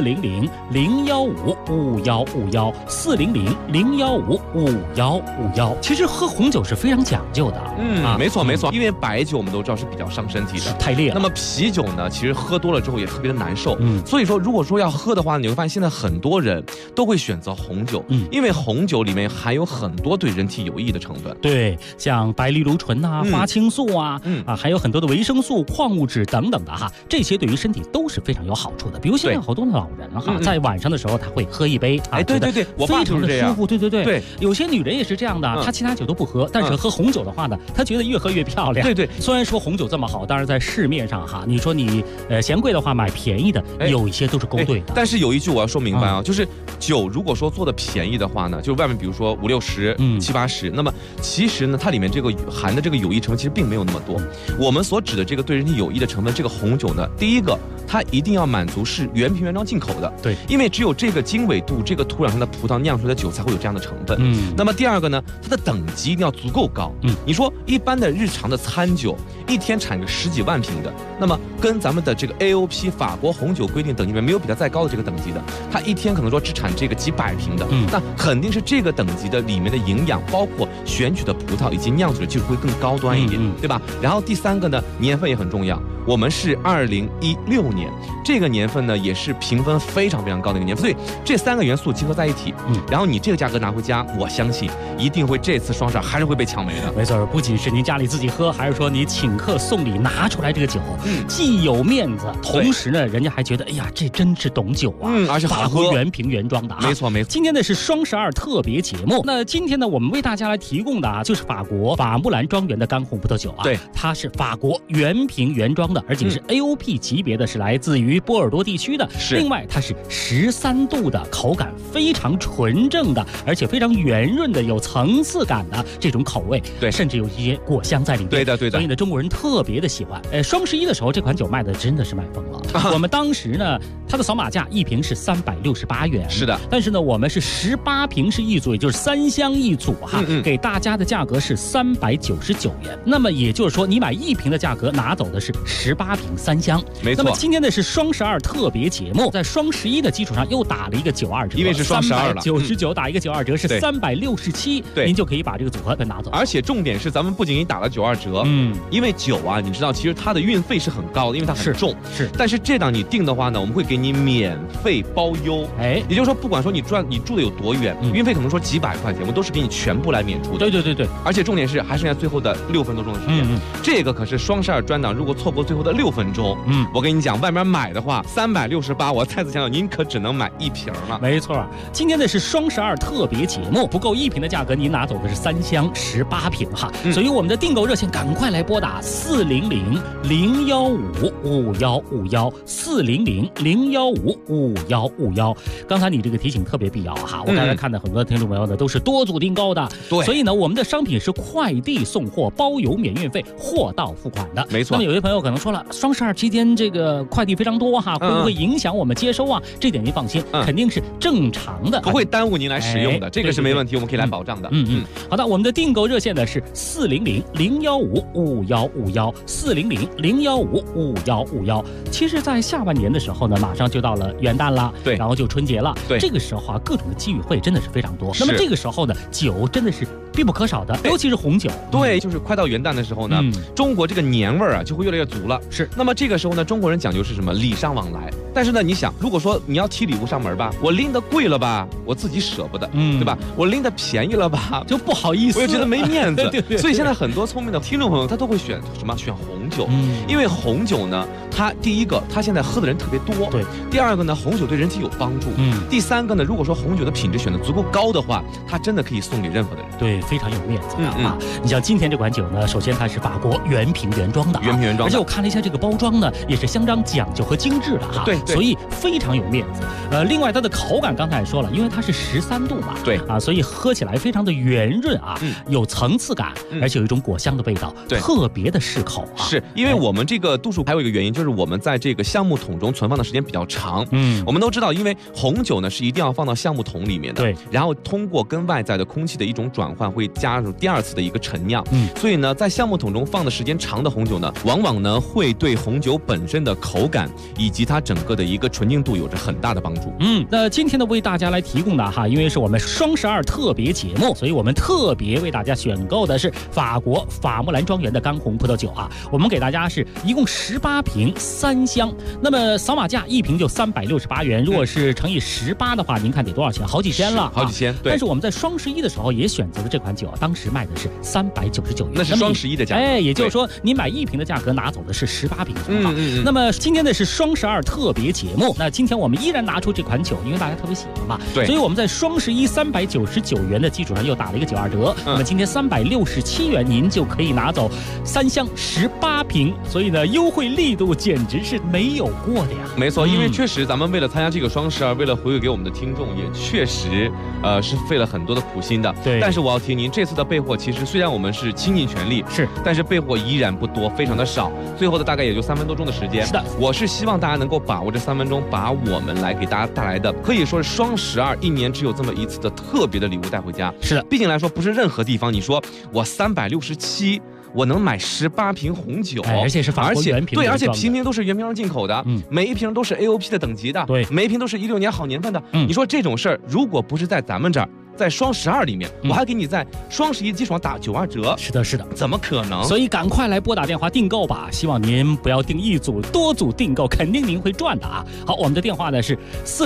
U: 400-015-5151，400-015-5151。其实喝红酒是非常讲究的，
B: 没错，因为白酒我们都知道是比较伤身体的，
U: 太烈了。
B: 那么啤酒呢，其实喝多了之后也特别的难受，所以说如果说要喝的话，你会发现现在很多人都会选择红酒，因为红酒里面含有很多对人体有益的成分，
U: 对，像白藜芦醇啊、花青素啊，还有很多的维生素、矿物质等等的哈，这些对于身体都是非常有好处的。比如现在好多的老人哈，在晚上的时候他会喝一杯，
B: 对，我爸就是这样，
U: 非常的舒服，对，有些女人也是这样的，她其他酒都不喝，但是喝红酒的话呢，她觉得越喝越漂亮，
B: 对，
U: 虽然说红酒这么好，当然在市面上哈，你说你嫌贵的话买便宜的，有一些都是勾兑的。
B: 但是有一句我要说明白啊，就是酒如果说做的便宜的话呢，就是外面比如说50、60、70、80，那么其实呢，它里面这个含的这个有益成分其实并没有那么多。我们所指的这个对人体有益的成分，这个红酒呢，第一个它一定要满足是原瓶原装进口的，
U: 对，
B: 因为只有这个经纬度、这个土壤上的葡萄酿出来的酒才会有这样的成分。那么第二个呢，它的等级一定要足够高。你说一般的日常的餐酒，一天产个10几万瓶的，那么跟咱们的这个 AOP 法国红酒规定等级里面没有比它再高的这个等级的，它一天可能说只产这个几百瓶的，那肯定是这个等级的里面的营养，包括选取的葡萄以及酿酒的技术会更高端一点，对吧？然后第三个呢，年份也很重要。我们是2016年，这个年份呢也是评分非常非常高的一个年份，所以这3个元素结合在一起，然后你这个价格拿回家，我相信一定会这次双12还是会被抢没的。
U: 没错，不仅是您家里自己喝，还是说你请客送礼拿出来这个酒，既有面子，同时呢，人家还觉得哎呀，这真是懂酒啊，
B: 而且好喝，
U: 原瓶原装的啊。
B: 没错没错。
U: 今天呢是双12特别节目，那今天呢我们为大家来提供的啊，就是法国法木兰庄园的干红葡萄酒啊，
B: 对，
U: 它是法国原瓶原装的，而且是 AOP 级别的，是来自于波尔多地区的。另外它是13度的，口感非常纯正的，而且非常圆润的，有层次感的这种口味，
B: 对，
U: 甚至有一些果香在里面。
B: 对的对的。
U: 所以呢，中国人特别的喜欢。双11的时候，这款酒卖的真的是卖疯了。我们当时呢，它的扫码价1瓶是368元，
B: 是的。
U: 但是呢，我们是18瓶是一组，也就是3箱一组哈，给大家的价格是399元。那么也就是说，你买1瓶的价格拿走的是18瓶3箱。
B: 没错。
U: 那么今天呢是双12特别节目，在双11的基础上又打了一个92折，
B: 因为是双12了
U: ，99打一个92折是367，
B: 对，
U: 您就可以把这个组合拿走。
B: 而且重点是，咱们不仅给你打了92折，因为酒啊，你知道，其实它的运费是很高的，因为它很重，
U: 是。
B: 但是这档你订的话呢，我们会给你免费包邮，也就是说，不管说你住的有多远，运费可能说几百块钱，我们都是给你全部来免除的。
U: 对。
B: 而且重点是还剩下最后的6分多钟的时间，这个可是双12专档，如果错过最后的6分钟，我跟你讲，外面买的话368，我再次强调，您可只能买1瓶了。
U: 没错，今天的是双12特别节目，不够1瓶的价格，您拿走的是3箱18瓶哈。所以我们的订购热线赶快来拨打400-015-5151，400-015-5151。刚才你这个提醒特别必要哈，我刚才看到很多听众朋友呢都是多组订购的，
B: 对，
U: 所以呢我们的商品是快递送货，包邮免运费，货到付款的。
B: 没错。
U: 那么有些朋友可能说了，双12期间这个快递非常多哈，会不会影响我们接收啊？这点您放心，肯定是正常的，
B: 不会耽误您来使用的，这个是没问题，我们可以来保障的。
U: 好的，我们的订购热线呢是400-015-5151，400-015-5151。其实，在下半年的时候呢，马上就到了元旦了，
B: 对，
U: 然后就春节了，
B: 对，
U: 这个时候啊，各种的机遇会真的是非常多。那么这个时候呢，酒真的是必不可少的，尤其是红酒。
B: 对，就是快到元旦的时候呢，中国这个年味儿啊就会越来越足了。
U: 是。
B: 那么这个时候呢，中国人讲究是什么？礼尚往来。但是呢，你想，如果说你要提礼物上门吧，我拎得贵了吧，我自己舍不得，对吧？我拎得便宜了吧，
U: 就不好意思，
B: 我又觉得没面子。
U: 对。
B: 所以现在很多聪明的听众朋友，他都会选什么？选红酒。因为红酒呢，它第一个，它现在喝的人特别多。
U: 对。
B: 第二个呢，红酒对人体有帮助。第三个呢，如果说红酒的品质选得足够高的话，它真的可以送给任何的人。
U: 对，非常有面子啊！你像今天这款酒呢，首先它是法国原瓶原装的，而且我看了一下这个包装呢，也是相当讲究和精致的哈。
B: 对。
U: 所以非常有面子。另外它的口感刚才也说了，因为它是13度嘛，
B: 对
U: 啊，所以喝起来非常的圆润啊，有层次感，而且有一种果香的味道，特别的适口啊。
B: 是因为我们这个度数还有一个原因，就是我们在这个橡木桶中存放的时间比较长。我们都知道，因为红酒呢是一定要放到橡木桶里面的，
U: 对，
B: 然后通过跟外在的空气的一种转换，会加入第2次的一个陈酿。所以呢，在橡木桶中放的时间长的红酒呢，往往呢会对红酒本身的口感以及它整个的一个纯净度有着很大的帮助。
U: 那今天呢为大家来提供的哈，因为是我们双12特别节目，所以我们特别为大家选购的是法国法木兰庄园的干红葡萄酒啊。我们给给大家是一共18瓶3箱，那么扫码价1瓶就368元，如果是乘以18的话，您看得多少钱？好几千了，
B: 好几千。对。
U: 但是我们在双11的时候也选择了这款酒，当时卖的是399元，
B: 那是双11的价格。
U: 也就是说你买1瓶的价格拿走的是18瓶。那么今天的是双12特别节目，那今天我们依然拿出这款酒，因为大家特别喜欢嘛，
B: 对，
U: 所以我们在双11 399元的基础上又打了一个92折，那么今天367元您就可以拿走3箱18瓶，所以呢优惠力度简直是没有过的呀。
B: 没错，因为确实咱们为了参加这个双12，为了回馈给我们的听众，也确实是费了很多的苦心的。
U: 对，
B: 但是我要提您，这次的备货其实虽然我们是倾尽全力，
U: 是，
B: 但是备货依然不多，非常的少，最后的大概也就3分多钟的时间。
U: 是的，
B: 我是希望大家能够把握这3分钟，把我们来给大家带来的可以说是双12一年只有这么一次的特别的礼物带回家。
U: 是的，
B: 毕竟来说不是任何地方你说我367。我能买18瓶红酒，
U: 而且是法国原瓶，
B: 对，而且瓶瓶都是原瓶上进口的，每一瓶都是 AOP 的等级的，
U: 对，
B: 每一瓶都是16年好年份的。你说这种事儿，如果不是在咱们这儿，在双12里面，我还给你在双11基础上打92折。
U: 是的，是的，
B: 怎么可能？
U: 所以赶快来拨打电话订购吧，希望您不要订一组，多组订购，肯定您会赚的啊！好，我们的电话呢是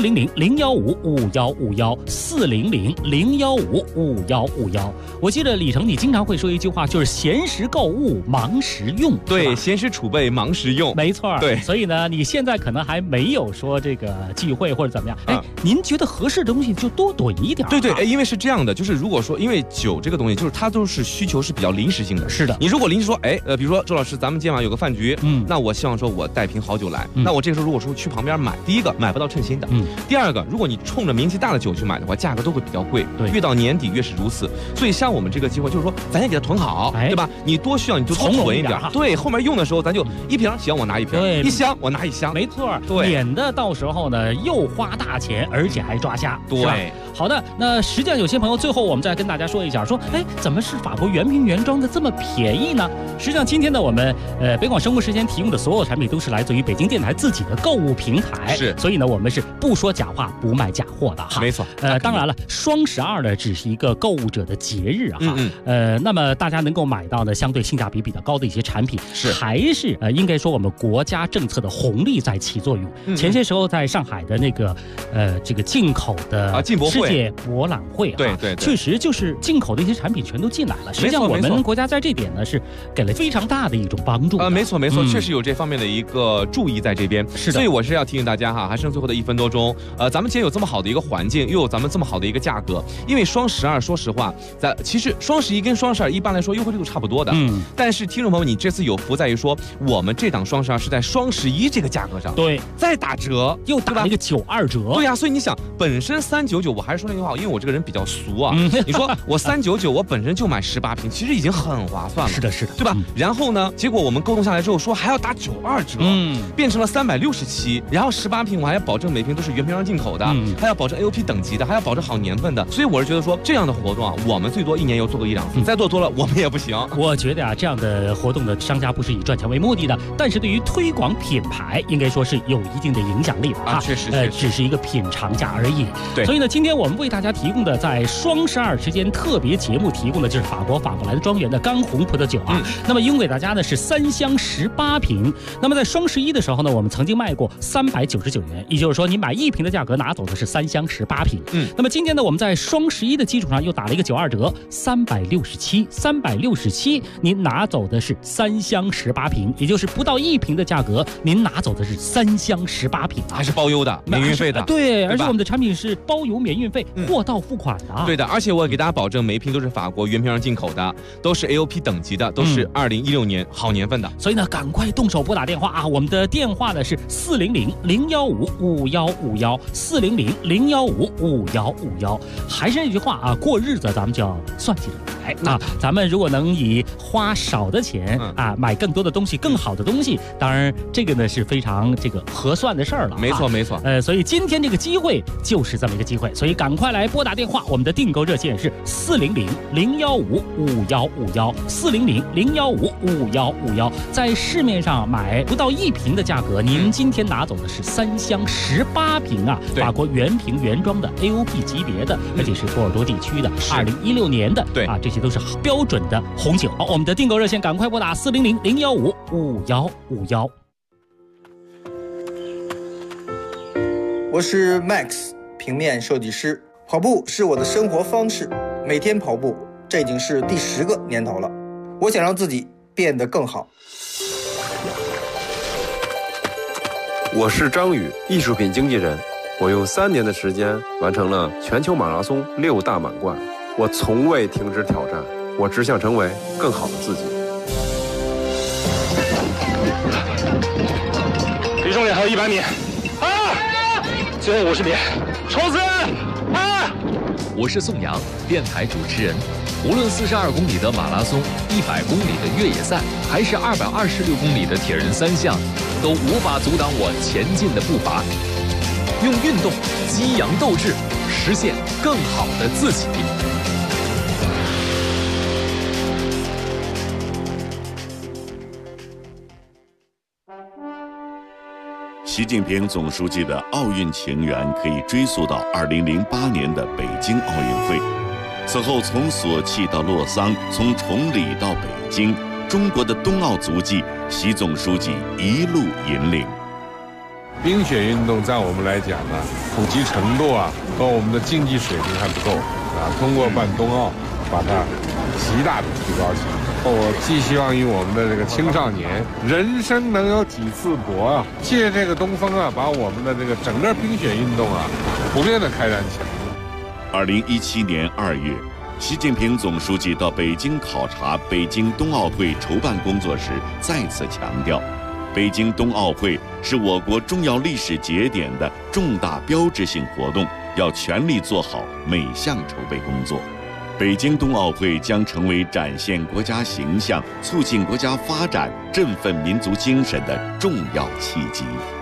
U: 400-015-5151，400-015-5151。我记得李成，你经常会说一句话，就是闲时购物，忙时用。
B: 对，闲时储备，忙时用，
U: 没错。
B: 对，
U: 所以呢，你现在可能还没有说这个聚会或者怎么样，您觉得合适的东西就多囤一点。
B: 对，因为是这样的，就是如果说，因为酒这个东西，就是它都是需求是比较临时性的。
U: 是的，
B: 你如果临时说，比如说周老师，咱们今晚有个饭局，那我希望说我带瓶好酒来，那我这个时候如果说去旁边买，第一个买不到称心的，第二个，如果你冲着名气大的酒去买的话，价格都会比较贵，
U: 对，
B: 越到年底越是如此。所以像我们这个机会，就是说咱先给它囤好，对吧？你多需要你就多囤一点，对，后面用的时候咱就1瓶行我拿1瓶，1箱我拿1箱，
U: 没错，
B: 对，
U: 免得到时候呢又花大钱，而且还抓瞎，
B: 对。
U: 好的，那实际上有些朋友最后我们再跟大家说一下，说怎么是法国原瓶原装的这么便宜呢？实际上今天呢我们北广生活时间提供的所有产品都是来自于北京电台自己的购物平台，
B: 是，
U: 所以呢我们是不说假话不卖假货的哈。
B: 没错，
U: 当然了，双12呢只是一个购物者的节日哈，那么大家能够买到呢相对性价比比较高的一些产品，
B: 是
U: 还是应该说我们国家政策的红利在起作用。前些时候在上海的那个这个进口的世界博览会，
B: 对，
U: 确实就是进口的一些产品全都进来了。实际上我们国家在这点呢是给了非常大的一种帮助。
B: 没错，确实有这方面的一个注意在这边。
U: 是的，
B: 所以我是要提醒大家哈，还剩最后的1分多钟，咱们既然有这么好的一个环境，又有咱们这么好的一个价格，因为双12说实话，其实双11跟双12一般来说优惠力度差不多的，但是听众朋友，你这次有福在于说，我们这档双12是在双11这个价格上，
U: 对，
B: 再打折，
U: 又打了一个92折，
B: 对呀，所以你想，本身399，我还是说那句话，因为我这个人比较俗啊，你说我399，我本身就买18瓶，其实已经很划算了，
U: 是的，
B: 对吧？然后呢，结果我们沟通下来之后说还要打92折，变成了367，然后18瓶我还要保证每瓶都是原瓶上进口的，还要保证 AOP 等级的，还要保证好年份的，所以我是觉得说这样的活动啊，我们最多1年又做个1-2次，再做多了我们也不行。
U: 我觉得啊，这样的活动的商家不是以赚钱为目的的，但是对于推广品牌，应该说是有一定的影响力的啊。
B: 确实，
U: 只是一个品尝价而已。
B: 对，
U: 所以呢，今天我们为大家提供的在双12时间特别节目提供的就是法布莱德庄园的干红葡萄酒啊。那么，用给大家呢是3箱18瓶。那么在双11的时候呢，我们曾经卖过399元，也就是说你买1瓶的价格拿走的是3箱18瓶。那么今天呢，我们在双11的基础上又打了一个92折，367，您拿走的是3箱18瓶，也就是不到1瓶的价格，您拿走的是3箱18瓶，
B: 还是包邮的，免运费的。
U: 对，而且我们的产品是包邮免运费，货到付款的。
B: 对的，而且我给大家保证，每一瓶都是法国原瓶上进口的，都是 AOP 等级的，都是2016年好年份的。
U: 所以呢，赶快动手拨打电话啊！我们的电话呢是400-015-5151，400-015-5151。还是那句话啊，过日子咱们就要算计着来啊！咱们如果能以花少的钱啊买更多的东西、更好的东西，当然这个呢是非常这个合算的事儿了。
B: 没错。
U: 所以今天这个机会就是这么一个机会，所以赶快来拨打电话，我们的订购热线是400-015-5151，400-015-5151。在市面上买不到1瓶的价格，您今天拿走的是3箱18瓶啊，法国原瓶原装的 AOP 级别的，而且是波尔多地区的2016年的
B: 对
U: 啊这些些都是标准的红酒。好，我们的订购热线赶快拨打400-015-5151。
G: 我是 Max， 平面设计师。跑步是我的生活方式，每天跑步，这已经是第10个年头了。我想让自己变得更好。
K: 我是张宇，艺术品经纪人。我用3年的时间完成了全球马拉松6大满贯。我从未停止挑战，我只想成为更好的自己。
V: 离终点还有100米，最后50米，冲刺！
W: 我是宋阳，电台主持人。无论42公里的马拉松、100公里的越野赛，还是226公里的铁人3项，都无法阻挡我前进的步伐。用运动激扬斗志，实现更好的自己。
X: 习近平总书记的奥运情缘可以追溯到2008年的北京奥运会。此后，从索契到洛桑，从崇礼到北京，中国的冬奥足迹，习总书记一路引领。
I: 冰雪运动在我们来讲呢，普及程度和我们的竞技水平还不够通过办冬奥，把它极大的提高起来。我寄希望于我们的这个青少年，人生能有几次搏借这个东风把我们的这个整个冰雪运动普遍的开展起来。
X: 2017年2月，习近平总书记到北京考察北京冬奥会筹办工作时，再次强调，北京冬奥会是我国重要历史节点的重大标志性活动，要全力做好每项筹备工作。北京冬奥会将成为展现国家形象、促进国家发展、振奋民族精神的重要契机。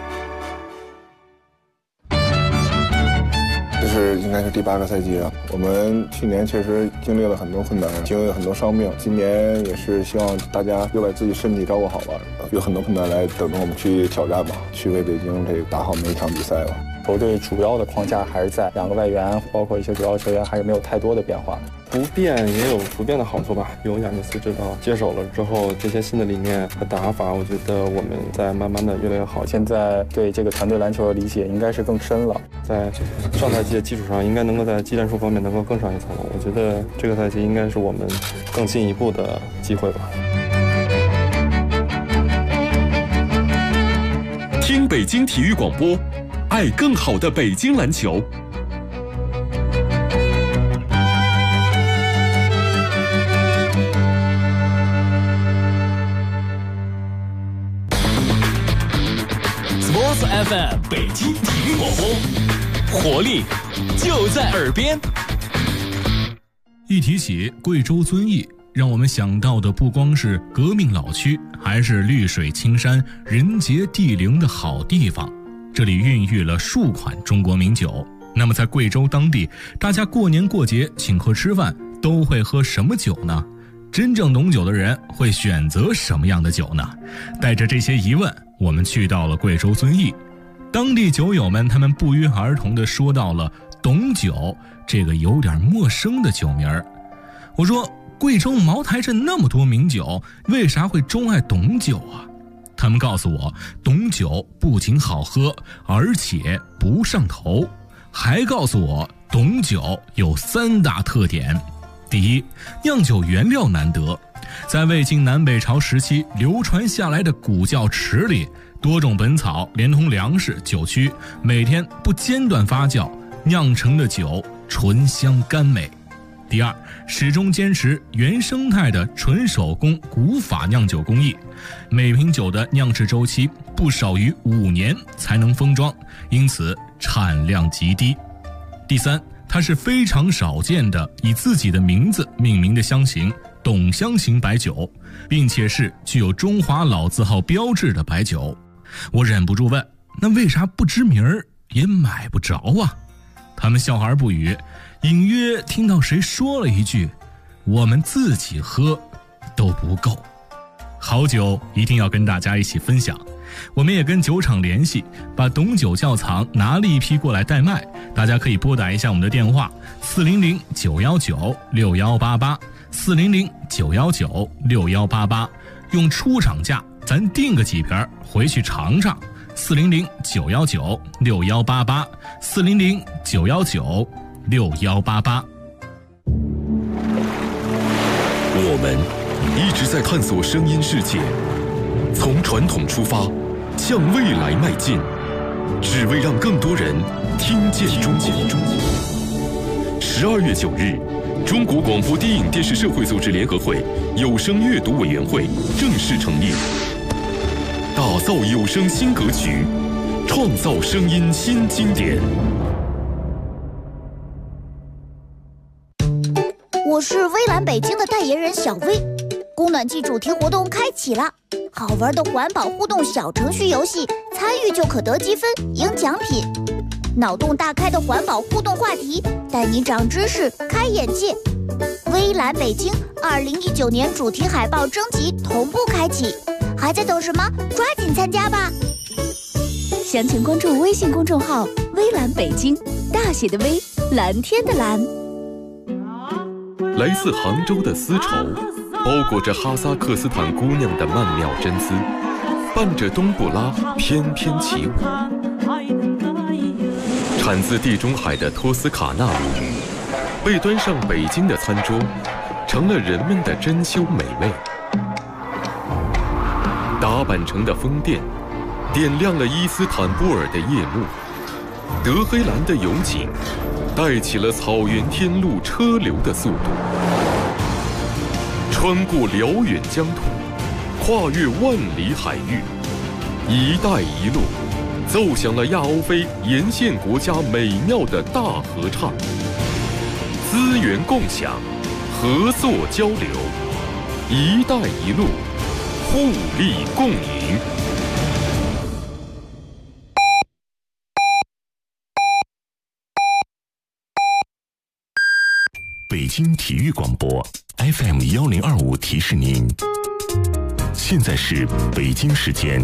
Y: 这是应该是第8个赛季了。我们去年确实经历了很多困难，经历了很多伤病。今年也是希望大家又把自己身体照顾好了，有很多困难来等着我们去挑战吧，去为北京这打好每一场比赛吧。
Z: 球队主要的框架还是在2个外援，包括一些主要球员还是没有太多的变化。
K: 不变也有不变的好处吧。有亚尼斯指导接手了之后，这些新的理念和打法，我觉得我们在慢慢的越来越好。
Z: 现在对这个团队篮球的理解应该是更深了，
K: 在上赛季的基础上，应该能够在技战术方面能够更上一层楼。我觉得这个赛季应该是我们更进一步的机会吧。
A: 听北京体育广播，爱更好的北京篮球。
W: Sports FM 北京体育广播，活力就在耳边。
L: 一提起贵州遵义，让我们想到的不光是革命老区，还是绿水青山、人杰地灵的好地方。这里孕育了数款中国名酒。那么在贵州当地，大家过年过节请客吃饭都会喝什么酒呢？真正懂酒的人会选择什么样的酒呢？带着这些疑问，我们去到了贵州遵义。当地酒友们他们不约而同地说到了董酒这个有点陌生的酒名儿。我说，贵州茅台镇那么多名酒，为啥会钟爱董酒啊？他们告诉我，董酒不仅好喝，而且不上头。还告诉我，董酒有3大特点。第一，酿酒原料难得，在魏晋南北朝时期流传下来的古窖池里，多种本草连同粮食、酒曲，每天不间断发酵，酿成的酒醇香甘美。第二，始终坚持原生态的纯手工古法酿酒工艺，每瓶酒的酿制周期不少于5年才能封装，因此产量极低。第三，它是非常少见的以自己的名字命名的香型董香型白酒，并且是具有中华老字号标志的白酒。我忍不住问，那为啥不知名儿也买不着啊？他们笑而不语，隐约听到谁说了一句，我们自己喝都不够。好酒一定要跟大家一起分享，我们也跟酒厂联系，把董酒窖藏拿了一批过来代卖，大家可以拨打一下我们的电话400-919-6188 400-919-6188，用出厂价咱订个几瓶回去尝尝。400-919-6188 400-919-6188。
C: 我们一直在探索声音世界，从传统出发，向未来迈进，只为让更多人听见中国。12月9日，中国广播电影电视社会组织联合会有声阅读委员会正式成立，打造有声新格局，创造声音新经典。
D: 我是微蓝北京的代言人小薇，供暖季主题活动开启了，好玩的环保互动小程序游戏，参与就可得积分赢奖品。脑洞大开的环保互动话题，带你长知识开眼界。微蓝北京2019年主题海报征集同步开启，还在等什么？抓紧参加吧！详情关注微信公众号微蓝北京，大写的微，蓝天的蓝。
C: 来自杭州的丝绸，包裹着哈萨克斯坦姑娘的曼妙真姿，伴着冬不拉翩翩起舞。产自地中海的托斯卡纳米，被端上北京的餐桌，成了人们的珍馐美味。打扮成的风电，点亮了伊斯坦布尔的夜幕。德黑兰的油井，带起了草原天路车流的速度。穿过辽远疆土，跨越万里海域，一带一路奏响了亚欧非沿线国家美妙的大合唱。资源共享，合作交流，一带一路，互利共赢。
F: 北京体育广播 FM 1025提示您，现在是北京时间